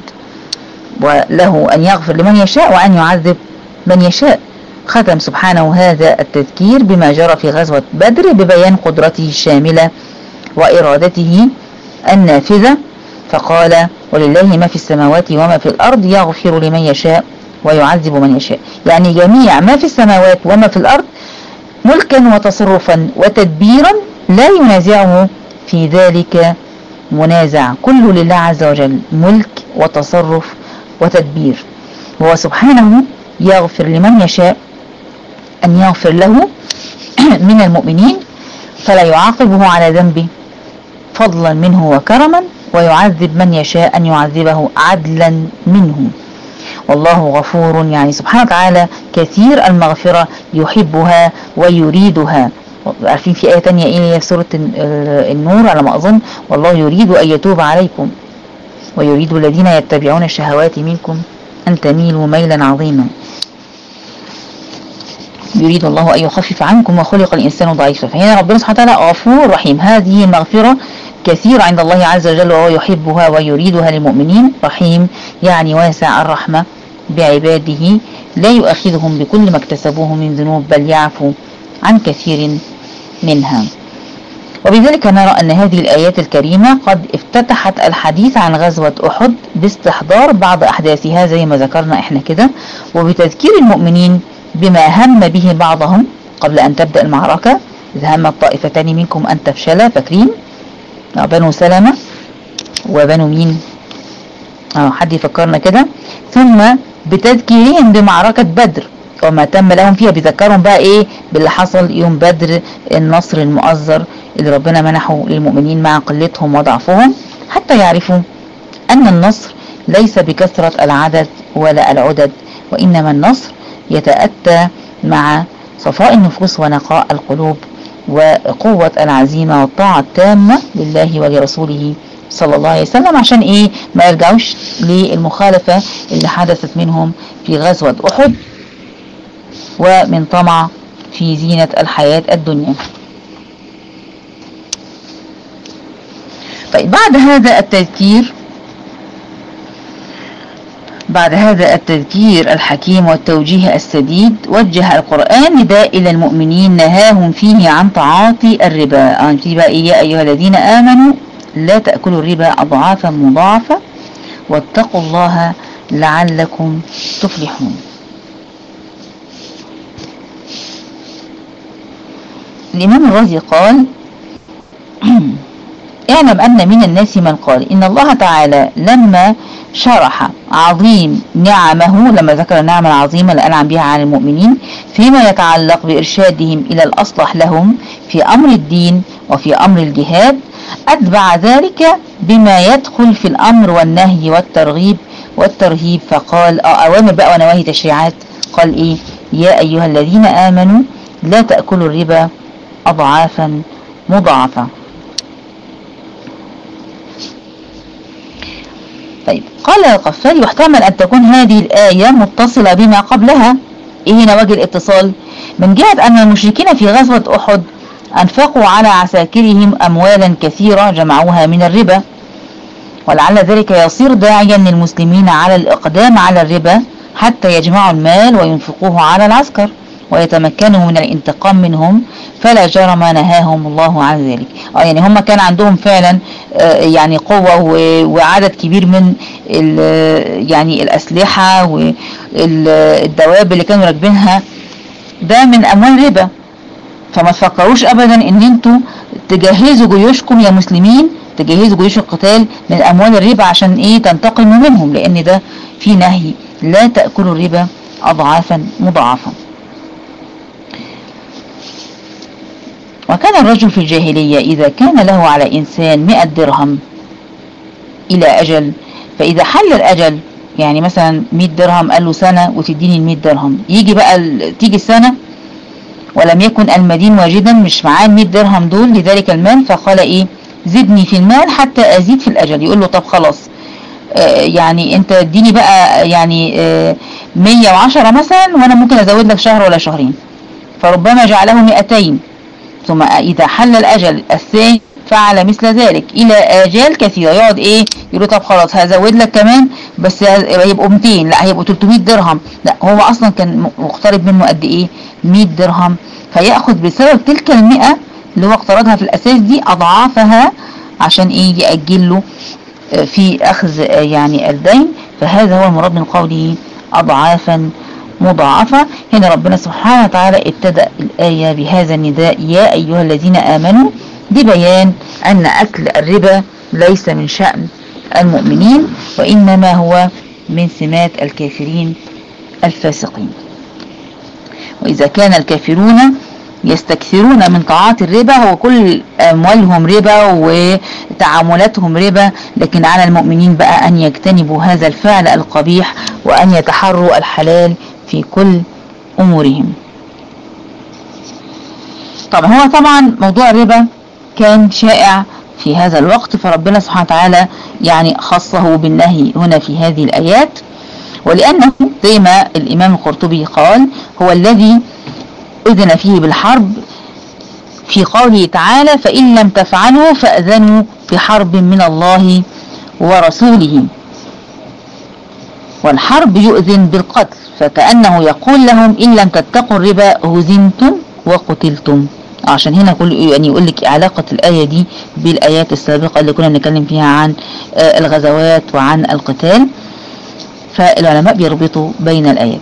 وله أن يغفر لمن يشاء وأن يعذب من يشاء. ختم سبحانه هذا التذكير بما جرى في غزوة بدر ببيان قدرته الشاملة وإرادته النافذة، فقال: ولله ما في السماوات وما في الأرض يغفر لمن يشاء ويعذب من يشاء. يعني جميع ما في السماوات وما في الأرض ملكا وتصرفا وتدبيرا لا ينازعه في ذلك منازع، كله لله عز وجل، ملك وتصرف وتدبير. وهو سبحانه يغفر لمن يشاء أن يغفر له من المؤمنين فلا يعاقبه على ذنبه فضلا منه وكرما، ويعذب من يشاء أن يعذبه عدلا منه. والله غفور، يعني سبحانه وتعالى كثير المغفرة، يحبها ويريدها. عارفين في آية تانية ايه في سورة النور على ما أظن: والله يريد أن يتوب عليكم ويريد الذين يتبعون الشهوات منكم أن تميلوا ميلا عظيما. يريد الله أن يخفف عنكم وخلق الإنسان ضعيفا. فهنا ربنا سبحانه وتعالى غفور رحيم، هذه المغفرة كثير عند الله عز وجل وهو يحبها ويريدها للمؤمنين. رحيم يعني واسع الرحمة بعباده، لا يؤاخذهم بكل ما اكتسبوه من ذنوب بل يعفو عن كثير منها. وبذلك نرى أن هذه الآيات الكريمة قد افتتحت الحديث عن غزوة أحد باستحضار بعض أحداثها زي ما ذكرنا احنا كده، وبتذكير المؤمنين بما هم به بعضهم قبل أن تبدأ المعركة: إذ هم الطائفتان منكم أن تفشلا. فاكرين بنو سلمة وبنو مين؟ حد يفكرنا كده. ثم بتذكيرهم بمعركة بدر وما تم لهم فيها، بيذكرهم بقى ايه باللي حصل يوم بدر، النصر المؤزر اللي ربنا منحه للمؤمنين مع قلتهم وضعفهم، حتى يعرفوا أن النصر ليس بكثرة العدد ولا العدد، وإنما النصر يتأتى مع صفاء النفوس ونقاء القلوب وقوة العزيمة والطاعة التامة لله ولرسوله صلى الله عليه وسلم، عشان ايه ما يرجعوش للمخالفة اللي حدثت منهم في غزوة أحد ومن طمع في زينة الحياة الدنيا. طيب بعد هذا التذكير الحكيم والتوجيه السديد، وجه القرآن نداء إلى المؤمنين نهاهم فيه عن تعاطي الربا. يا أيها الذين آمنوا لا تأكلوا الربا أضعافا مضاعفة واتقوا الله لعلكم تفلحون. الإمام الرازي قال: اعلم أن من الناس من قال إن الله تعالى لما شرح عظيم نعمه، لما ذكر النعمة العظيمة اللي أنعم بها على المؤمنين فيما يتعلق بإرشادهم إلى الأصلح لهم في أمر الدين وفي أمر الجهاد، أتبع ذلك بما يدخل في الأمر والنهي والترهيب فقال أوامر بقى ونواهي تشريعات. قال إيه؟ يا أيها الذين آمنوا لا تأكلوا الربا أضعافا مضاعفة. قال القفال يحتمل أن تكون هذه الآية متصلة بما قبلها. إيه هنا وجه الاتصال؟ من جهة أن المشركين في غزوة أحد أنفقوا على عساكرهم أموالا كثيرة جمعوها من الربا، ولعل ذلك يصير داعيا للمسلمين على الإقدام على الربا حتى يجمعوا المال وينفقوه على العسكر ويتمكنوا من الانتقام منهم، فلا جرم نهاهم الله عن ذلك. يعني هم كان عندهم فعلا يعني قوة وعدد كبير من يعني الأسلحة والدواب اللي كانوا راكبينها ده من أموال ربا، فما تفكروش أبدا ان انتوا تجهزوا جيوشكم يا مسلمين، تجهزوا جيوش القتال من أموال الربا عشان ايه تنتقموا منهم، لأن ده في نهي لا تأكلوا الربا أضعافا مضاعفة. وكان الرجل في الجاهلية إذا كان له على إنسان 100 درهم إلى أجل، فإذا حل الأجل يعني مثلا 100 درهم قال له سنة وتديني 100 درهم، يجي بقى تيجي السنة ولم يكن المدين واجدا، مش معاه 100 درهم دول لذلك المال، فقال ايه زدني في المال حتى أزيد في الأجل. يقول له طب خلاص يعني انت اديني بقى يعني 110 مثلا وانا ممكن ازود لك شهر ولا شهرين، فربما جعله 200. ثم إذا حل الأجل الثاني فعل مثل ذلك إلى آجال كثيرة، يقعد إيه يقول طب خلاص هزود لك كمان بس يبقوا 200، لا هيبقوا 300 درهم، لا هو أصلا كان مقترب منه قد إيه 100 درهم، فيأخذ بسبب تلك ال100 اللي هو اقترضها في الأساس دي أضعافها عشان إيه يأجل له في أخذ يعني الدين. فهذا هو المراد من قوله أضعافا مضاعفة. هنا ربنا سبحانه وتعالى ابتدأ الآية بهذا النداء يا أيها الذين آمنوا، ببيان أن أكل الربا ليس من شأن المؤمنين وإنما هو من سمات الكافرين الفاسقين. وإذا كان الكافرون يستكثرون من طاعات الربا وكل أموالهم ربا وتعاملاتهم ربا، لكن على المؤمنين بقى أن يجتنبوا هذا الفعل القبيح وأن يتحروا الحلال في كل أمورهم. طبعا موضوع الربا كان شائع في هذا الوقت، فربنا سبحانه وتعالى يعني خصه بالنهي هنا في هذه الآيات، ولأنه زي ما الإمام القرطبي قال هو الذي أذن فيه بالحرب في قوله تعالى فإن لم تفعلوا فأذنوا بحرب من الله ورسوله، والحرب يؤذن بالقتل، فكأنه يقول لهم إن لم تتقوا الربا هزمتم وقتلتم. عشان هنا يعني يقول لك علاقة الآية دي بالآيات السابقة اللي كنا بنتكلم فيها عن الغزوات وعن القتال، فالعلماء بيربطوا بين الآيات.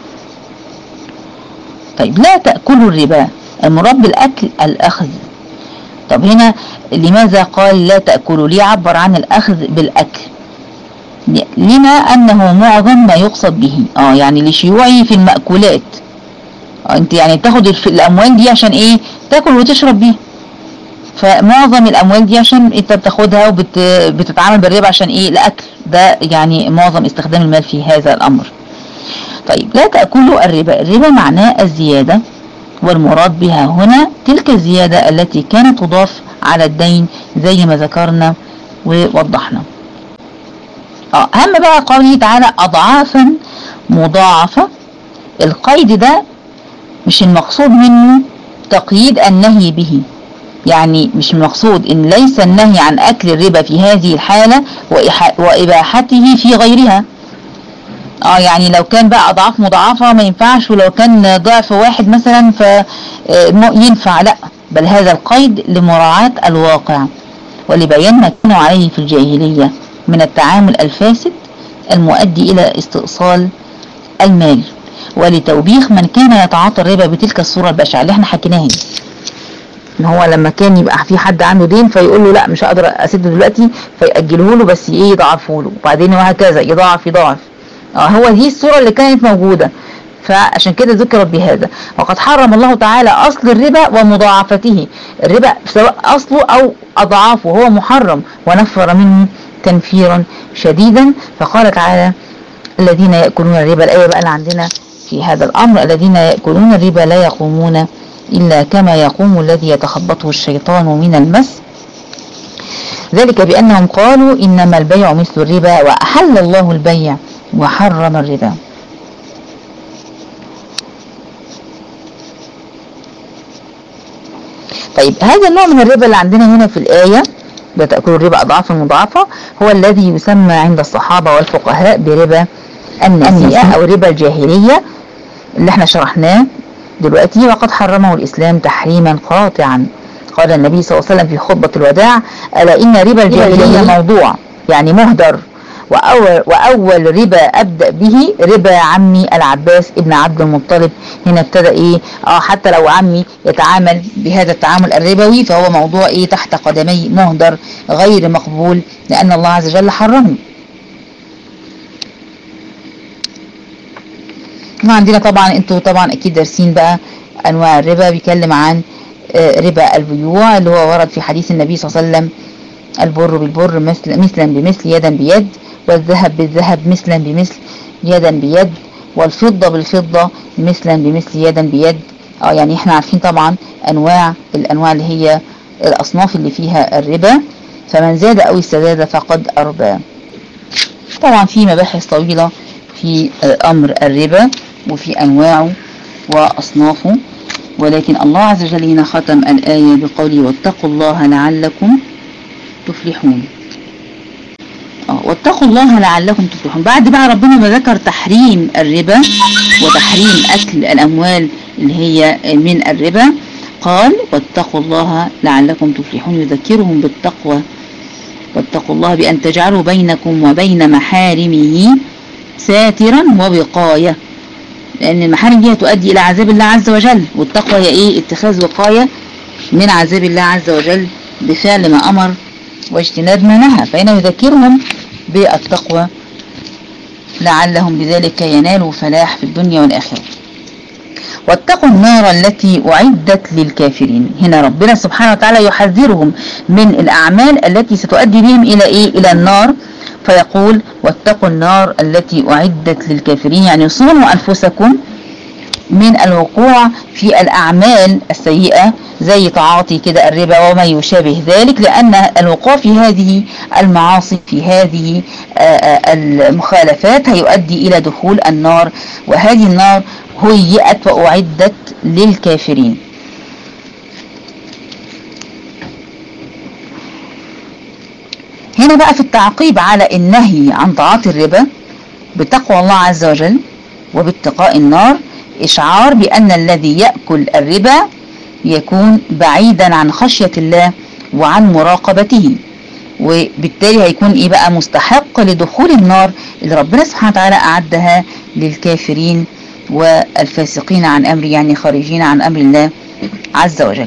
طيب لا تأكلوا الربا، المراد بالأكل الأخذ. طب هنا لماذا قال لا تأكلوا؟ ليه عبر عن الأخذ بالأكل؟ لما أنه معظم ما يقصد به يعني لشيوعه في المأكولات. انت يعني تاخد الأموال دي عشان ايه؟ تاكل وتشرب بيها، فمعظم الأموال دي عشان انت بتاخدها وبتتعامل بالربا عشان ايه؟ الأكل، ده يعني معظم استخدام المال في هذا الأمر. طيب لا تأكلوا الربا، الربا معناه الزيادة، والمراد بها هنا تلك الزيادة التي كانت تضاف على الدين زي ما ذكرنا ووضحنا. أهم بقى قوله تعالى أضعافا مضاعفة، القيد ده مش المقصود منه تقييد النهي به، يعني مش المقصود ان ليس النهي عن اكل الربا في هذه الحالة واباحته في غيرها. يعني لو كان بقى اضعاف مضاعفة ما ينفعش، ولو كان ضعف واحد مثلا فينفع، لا بل هذا القيد لمراعاة الواقع ولبيان ما كانوا عليه في الجاهلية من التعامل الفاسد المؤدي الى استئصال المال، ولتوبيخ من كان يتعاطى الربا بتلك الصورة البشعة اللي احنا حكيناها. ان هو لما كان يبقى في حد عنده دين فيقول له لا مش هقدر اسده دلوقتي، فيأجله له بس ايه يضاعفه له، وبعدين وهكذا يضاعف. هو دي الصورة اللي كانت موجودة، فعشان كده ذكرت بهذا. وقد حرم الله تعالى اصل الربا ومضاعفته، الربا سواء اصله او اضعافه هو محرم، ونفر منه تنفيرا شديدا. فقال تعالى الذين يأكلون الربا، الآية بقى اللي عندنا في هذا الأمر، الذين يأكلون الربا لا يقومون إلا كما يقوم الذي يتخبطه الشيطان من المس. ذلك بأنهم قالوا إنما البيع مثل الربا وأحل الله البيع وحرم الربا. طيب هذا النوع من الربا اللي عندنا هنا في الآية، لا تأكلوا الربا أضعافا مضاعفة، هو الذي يسمى عند الصحابة والفقهاء بربا النسيئة أو ربا الجاهلية اللي احنا شرحناه دلوقتي، وقد حرمه الإسلام تحريما قاطعا. قال النبي صلى الله عليه وسلم في خطبة الوداع: ألا إن ربا الجاهلية موضوع، يعني مهدر، وأول ربا أبدأ به ربا عمي العباس ابن عبد المطلب. هنا ابتدأ إيه؟ حتى لو عمي يتعامل بهذا التعامل الربوي فهو موضوع إيه؟ تحت قدمي، مهدر، غير مقبول، لأن الله عز وجل حرمه. وعندنا طبعا انتوا طبعا اكيد دارسين بقى انواع الربا، بيتكلم عن ربا البيوع اللي هو ورد في حديث النبي صلى الله عليه وسلم: البر بالبر مثلا بمثل يدا بيد، والذهب بالذهب مثلا بمثل يدا بيد، والفضة بالفضة مثلا بمثل يدا بيد. يعني احنا عارفين طبعا الانواع اللي هي الاصناف اللي فيها الربا، فمن زاد او استزاد فقد اربى. طبعا في مباحث طويلة في امر الربا وفي انواعه واصنافه، ولكن الله عز وجل هنا ختم الآية بقوله: واتقوا الله لعلكم تفلحون. واتقوا الله لعلكم تفلحون. بعد بقى ربنا ما ذكر تحريم الربا وتحريم أكل الأموال اللي هي من الربا، قال: واتقوا الله لعلكم تفلحون، يذكرهم بالتقوى. واتقوا الله بأن تجعلوا بينكم وبين محارمه ساترا ووقاية، لأن المحارم دي تؤدي إلى عذاب الله عز وجل، والتقوى هي إيه؟ اتخاذ وقاية من عذاب الله عز وجل بفعل ما أمر واجتناب ما نهى. فهنا يذكرهم بالتقوى لعلهم بذلك ينالوا فلاح في الدنيا والآخرة. واتقوا النار التي أعدت للكافرين. هنا ربنا سبحانه وتعالى يحذرهم من الأعمال التي ستؤدي بهم إلى إيه؟ إلى النار. فيقول: واتقوا النار التي أعدت للكافرين، يعني صونوا أنفسكم من الوقوع في الأعمال السيئة زي تعاطي كده الربا وما يشابه ذلك، لأن الوقوع في هذه المعاصي، في هذه المخالفات، هيؤدي إلى دخول النار، وهذه النار هيئت وأعدت للكافرين. هنا بقى في التعقيب على النهي عن تعاطي الربا بتقوى الله عز وجل وباتقاء النار، إشعار بأن الذي يأكل الربا يكون بعيدا عن خشية الله وعن مراقبته، وبالتالي هيكون إيه بقى؟ مستحق لدخول النار اللي ربنا سبحانه وتعالى أعدها للكافرين والفاسقين عن أمر، يعني خارجين عن أمر الله عز وجل.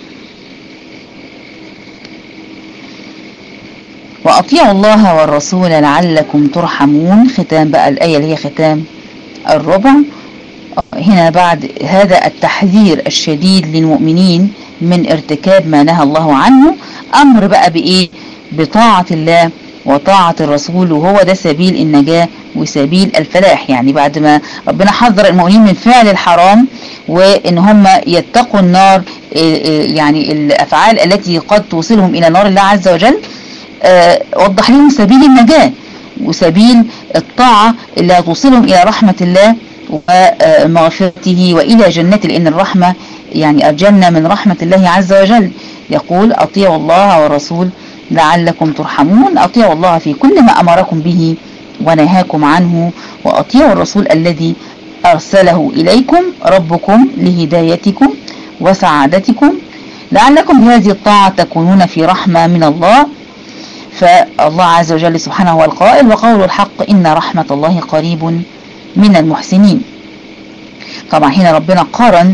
وأطيعوا الله والرسول لعلكم ترحمون. ختام بقى الآية اللي هي ختام الربع. هنا بعد هذا التحذير الشديد للمؤمنين من ارتكاب ما نهى الله عنه، أمر بقى بإيه؟ بطاعة الله وطاعة الرسول، وهو ده سبيل النجاة وسبيل الفلاح. يعني بعد ما ربنا حذر المؤمنين من فعل الحرام وإن هم يتقوا النار، يعني الأفعال التي قد توصلهم إلى نار الله عز وجل، وضح لهم سبيل النجاة وسبيل الطاعة اللي هتوصلهم إلى رحمة الله ومغفرته وإلى جنته، لأن الرحمة يعني الجنة من رحمة الله عز وجل. يقول: أطيعوا الله والرسول لعلكم ترحمون. أطيعوا الله في كل ما أمركم به ونهاكم عنه، وأطيعوا الرسول الذي أرسله إليكم ربكم لهدايتكم وسعادتكم، لعلكم بهذه الطاعة تكونون في رحمة من الله. فالله عز وجل سبحانه هو القائل: وقول الحق إن رحمة الله قريب من المحسنين. طبعا هنا ربنا قارن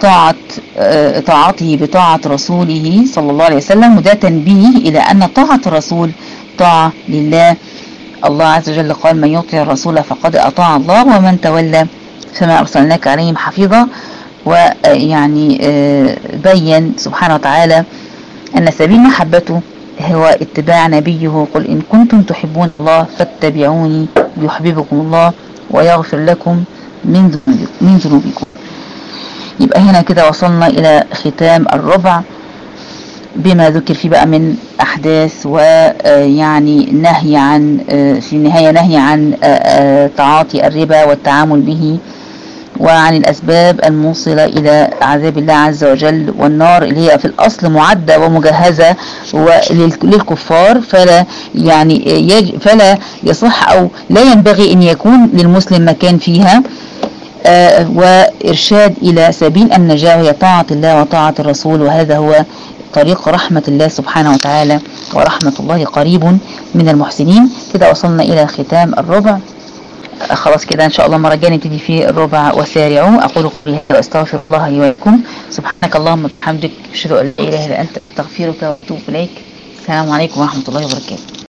طاعته بطاعة رسوله صلى الله عليه وسلم، وده تنبيه إلى أن طاعة الرسول طاعة لله. الله عز وجل قال: من يطع الرسول فقد أطاع الله ومن تولى فما أرسلناك عليهم حفيظا. ويعني بين سبحانه وتعالى أن سبيل محبته هو اتباع نبيه: قل إن كنتم تحبون الله فاتبعوني يحببكم الله ويغفر لكم من ذنوبكم. يبقى هنا كده وصلنا إلى ختام الربع، بما ذكر فيه بقى من أحداث، ويعني نهي عن في النهاية نهي عن تعاطي الربا والتعامل به، وعن الأسباب الموصلة إلى عذاب الله عز وجل والنار اللي هي في الأصل معدة ومجهزة للكفار. فلا يعني فلا يصح أو لا ينبغي أن يكون للمسلم مكان فيها. وإرشاد إلى سبيل النجاة وهي طاعة الله وطاعة الرسول، وهذا هو طريق رحمة الله سبحانه وتعالى، ورحمة الله قريب من المحسنين. كده وصلنا إلى ختام الربع. خلاص كده إن شاء الله المرة الجاية نبتدي في الربع. وسارعوا. أقول قولي هذا وأستغفر الله لي ولكم. سبحانك اللهم وبحمدك، أشهد أن لا إله إلا أنت، أستغفرك وأتوب إليك. السلام عليكم ورحمة الله وبركاته.